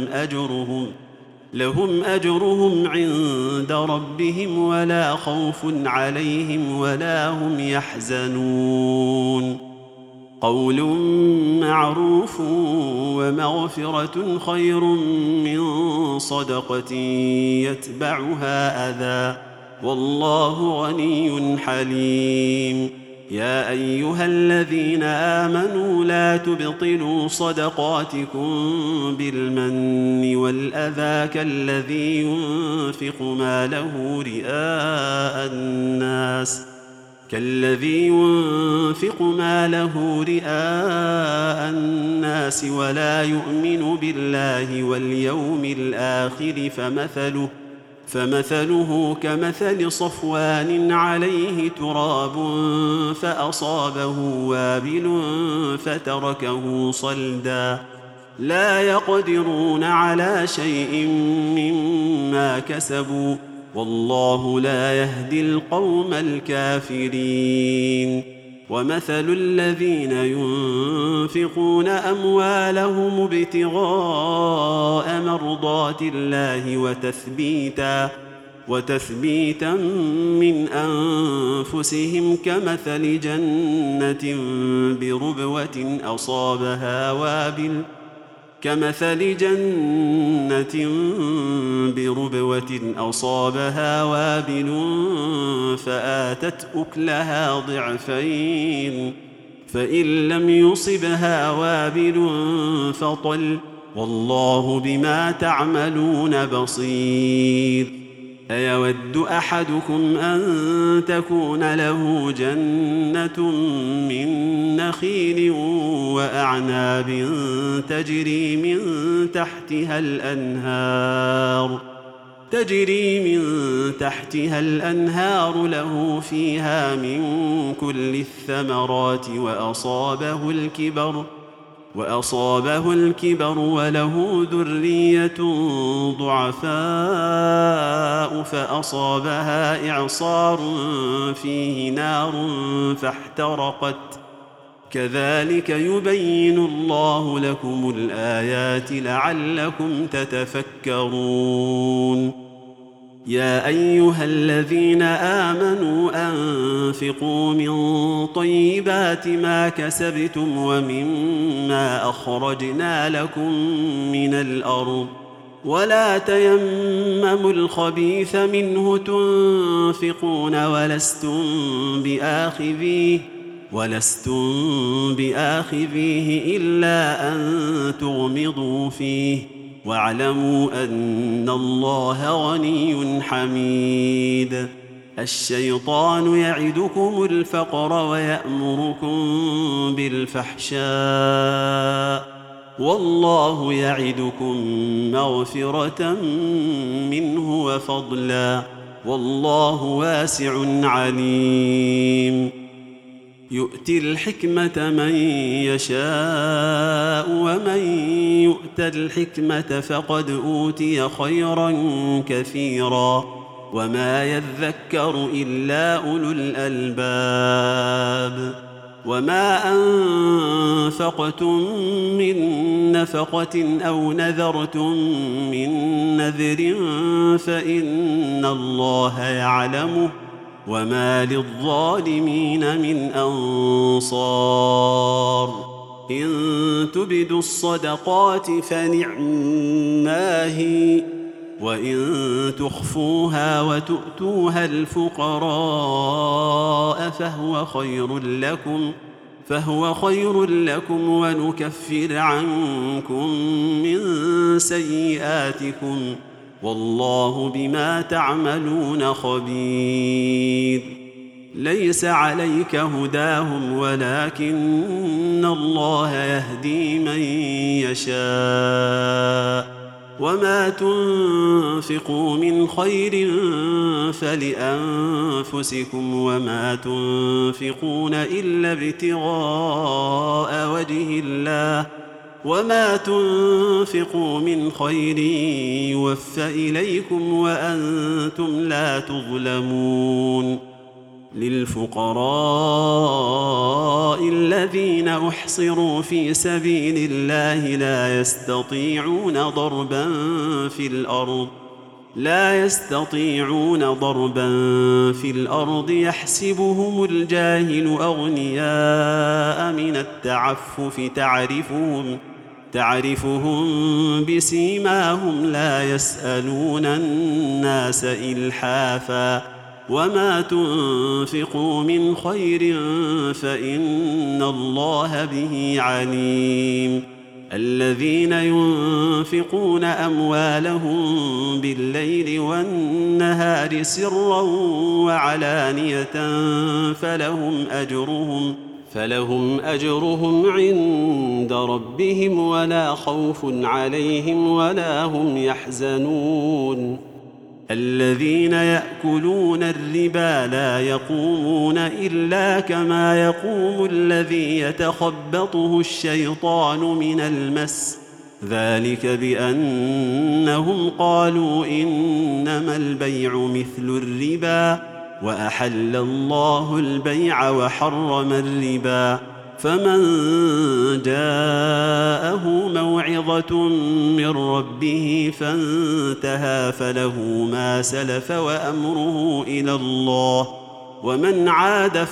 لهم أجرهم عند ربهم ولا خوف عليهم ولا هم يحزنون. قول معروف ومغفرة خير من صدقة يتبعها أذى والله غني حليم. يا أيها الذين آمنوا لا تبطلوا صدقاتكم بالمن والأذى كالذي ينفق ماله رئاء الناس ولا يؤمن بالله واليوم الآخر فمثله كمثل صفوان عليه تراب فأصابه وابل فتركه صلدا لا يقدرون على شيء مما كسبوا والله لا يهدي القوم الكافرين. ومثل الذين ينفقون أموالهم ابتغاء مرضات الله وتثبيتا من أنفسهم كمثل جنة بربوة أصابها وابل فآتت أكلها ضعفين فإن لم يصبها وابل فطل والله بما تعملون بصير. أيود أحدكم أن تكون له جنة من نخيل وأعناب تجري من تحتها الأنهار له فيها من كل الثمرات وأصابه الكبر وله ذرية ضعفاء فأصابها إعصار فيه نار فاحترقت كذلك يبين الله لكم الآيات لعلكم تتفكرون. يا أيها الذين آمنوا أنفقوا من طيبات ما كسبتم ومما أخرجنا لكم من الأرض ولا تيمموا الخبيث منه تنفقون ولستم بآخذيه إلا أن تغمضوا فيه واعلموا أن الله غني حميد. الشيطان يعدكم الفقر ويأمركم بالفحشاء والله يعدكم مغفرة منه وفضلا والله واسع عليم. يؤتي الحكمة من يشاء ومن يؤت الحكمة فقد أوتي خيرا كثيرا وما يذكر إلا أولو الألباب. وما أنفقتم من نفقة أو نذرتم من نذر فإن الله يعلمه وما للظالمين من أنصار. إن تبدوا الصدقات فنعما هي وإن تخفوها وتؤتوها الفقراء فهو خير لكم ونكفر عنكم من سيئاتكم والله بما تعملون خبير. ليس عليك هداهم ولكن الله يهدي من يشاء وما تنفقوا من خير فلأنفسكم وما تنفقون إلا ابتغاء وجه الله وما تنفقوا من خير يوفى إليكم وأنتم لا تظلمون. للفقراء الذين أحصروا في سبيل الله لا يستطيعون ضربا في الأرض يحسبهم الجاهل أغنياء من التعفف تعرفهم بسيماهم لا يسألون الناس إلحافا وما تنفقوا من خير فإن الله به عليم. الذين ينفقون أموالهم بالليل والنهار سرا وعلانية فلهم أجرهم عند ربهم ولا خوف عليهم ولا هم يحزنون. الذين يأكلون الربا لا يقومون إلا كما يقوم الذي يتخبطه الشيطان من المس ذلك بأنهم قالوا إنما البيع مثل الربا وأحل الله البيع وحرم الربا فمن جاءه موعظة من ربه فانتهى فله ما سلف وأمره إلى الله ومن عاد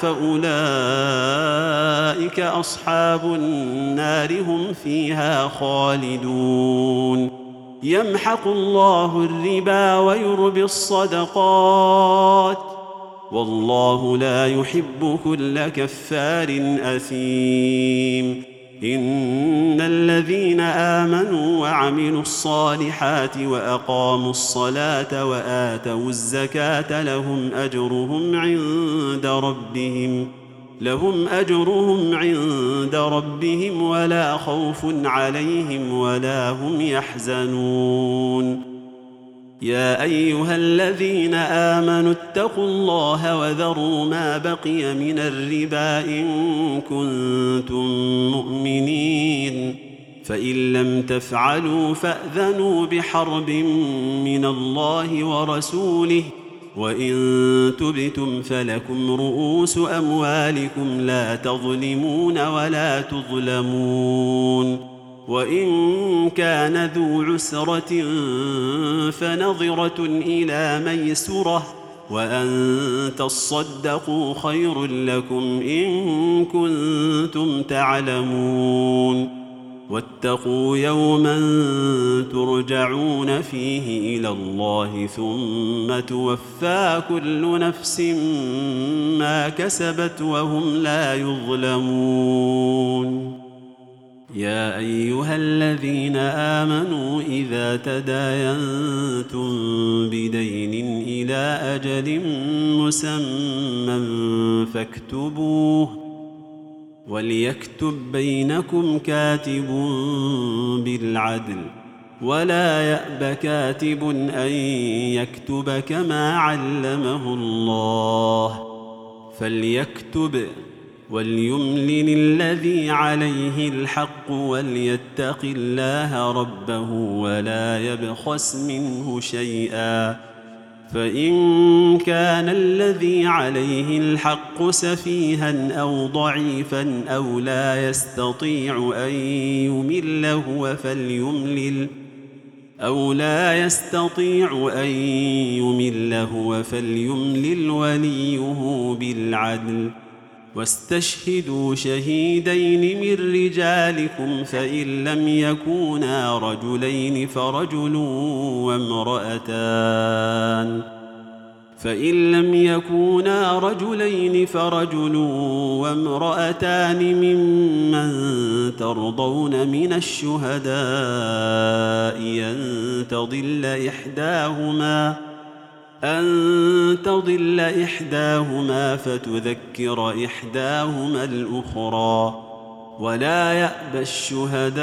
فأولئك أصحاب النار هم فيها خالدون. يمحق الله الربا ويربي الصدقات والله لا يحب كل كفار أثيم. إن الذين آمنوا وعملوا الصالحات وأقاموا الصلاة وآتوا الزكاة لهم أجرهم عند ربهم ولا خوف عليهم ولا هم يحزنون. يا أيها الذين آمنوا اتقوا الله وذروا ما بقي من الربا إن كنتم مؤمنين فإن لم تفعلوا فأذنوا بحرب من الله ورسوله وإن تبتم فلكم رؤوس أموالكم لا تظلمون ولا تظلمون. وإن كان ذو عسرة فنظرة إلى ميسرة وأن تصدقوا خير لكم إن كنتم تعلمون. واتقوا يوما ترجعون فيه إلى الله ثم توفى كل نفس ما كسبت وهم لا يظلمون. يا أيها الذين آمنوا إذا تداينتم بدين إلى أجل مسمى فاكتبوه وليكتب بينكم كاتب بالعدل ولا يأب كاتب أن يكتب كما علمه الله فليكتب وليملل الذي عليه الحق وليتق الله ربه ولا يبخس منه شيئا فإن كان الذي عليه الحق سفيها أو ضعيفا أو لا يستطيع أن يمل هو فليملل وليه بالعدل واستشهدوا شهيدين من رجالكم فإن لم يكونا رجلين فرجل وامرأتان ممن ترضون من الشهداء أن تضل إحداهما فتذكر إحداهما الأخرى ولا يأبى الشهداء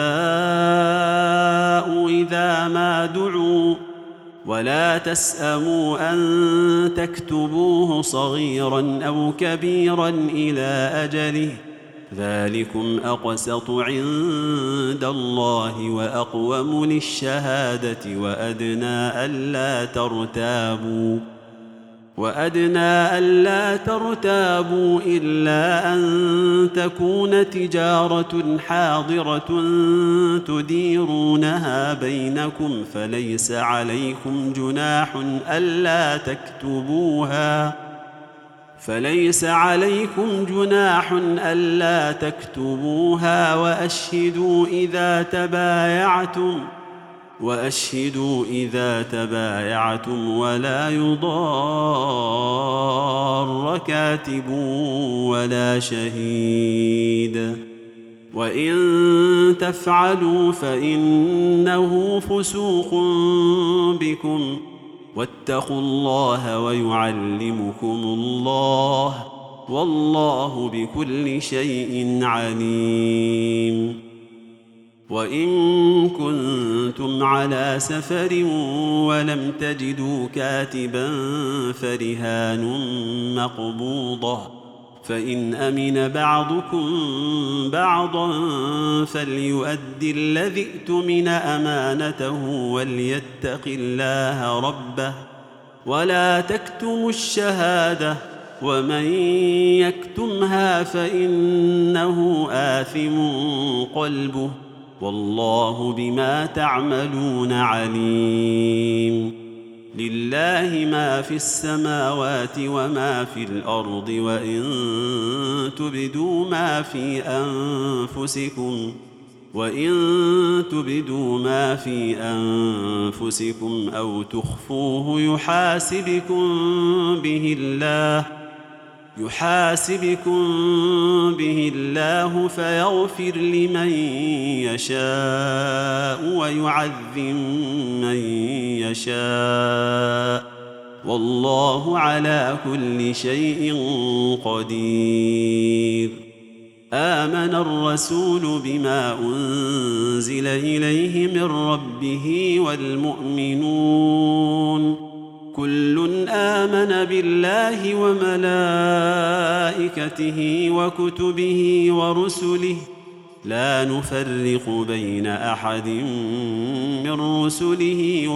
إذا ما دعوا ولا تسأموا أن تكتبوه صغيرا أو كبيرا إلى أجله ذلكم أقسط عند الله وأقوم للشهادة وأدنى ألا ترتابوا إلا أن تكون تجارة حاضرة تديرونها بينكم فليس عليكم جناح ألا تكتبوها وأشهدوا إذا تبايعتم ولا يضار كاتب ولا شهيد وإن تفعلوا فإنه فسوق بكم واتقوا الله ويعلمكم الله والله بكل شيء عليم. وإن كنتم على سفر ولم تجدوا كاتبا فرهان مقبوضة فإن أمن بعضكم بعضا فليؤدي الذي ائتمن أمانته وليتق الله ربه ولا تكتموا الشهادة ومن يكتمها فإنه آثم قلبه والله بما تعملون عليم. لله ما في السماوات وما في الأرض وإن تبدوا ما في أنفسكم أو تخفوه يحاسبكم به الله فيغفر لمن يشاء ويعذب من يشاء والله على كل شيء قدير. آمن الرسول بما أنزل إليه من ربه والمؤمنون كل آمن بالله وملائكته وكتبه ورسله لا نفرق بين أحد من رسله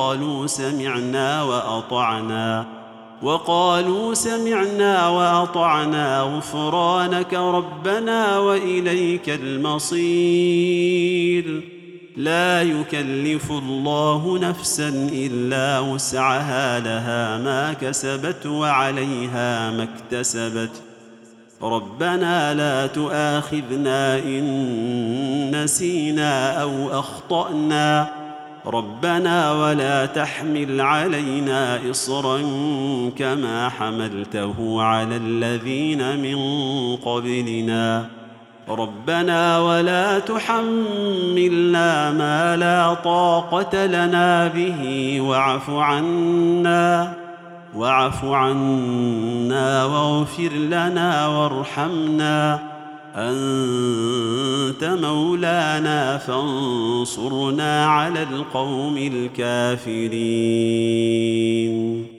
وقالوا سمعنا وأطعنا غفرانك ربنا وإليك المصير. لا يكلف الله نفسا إلا وسعها لها ما كسبت وعليها ما اكتسبت ربنا لا تؤاخذنا إن نسينا أو أخطأنا ربنا ولا تحمل علينا إصرا كما حملته على الذين من قبلنا ربنا ولا تحملنا ما لا طاقة لنا به واعف عنا واغفر لنا وارحمنا أنت مولانا فانصرنا على القوم الكافرين.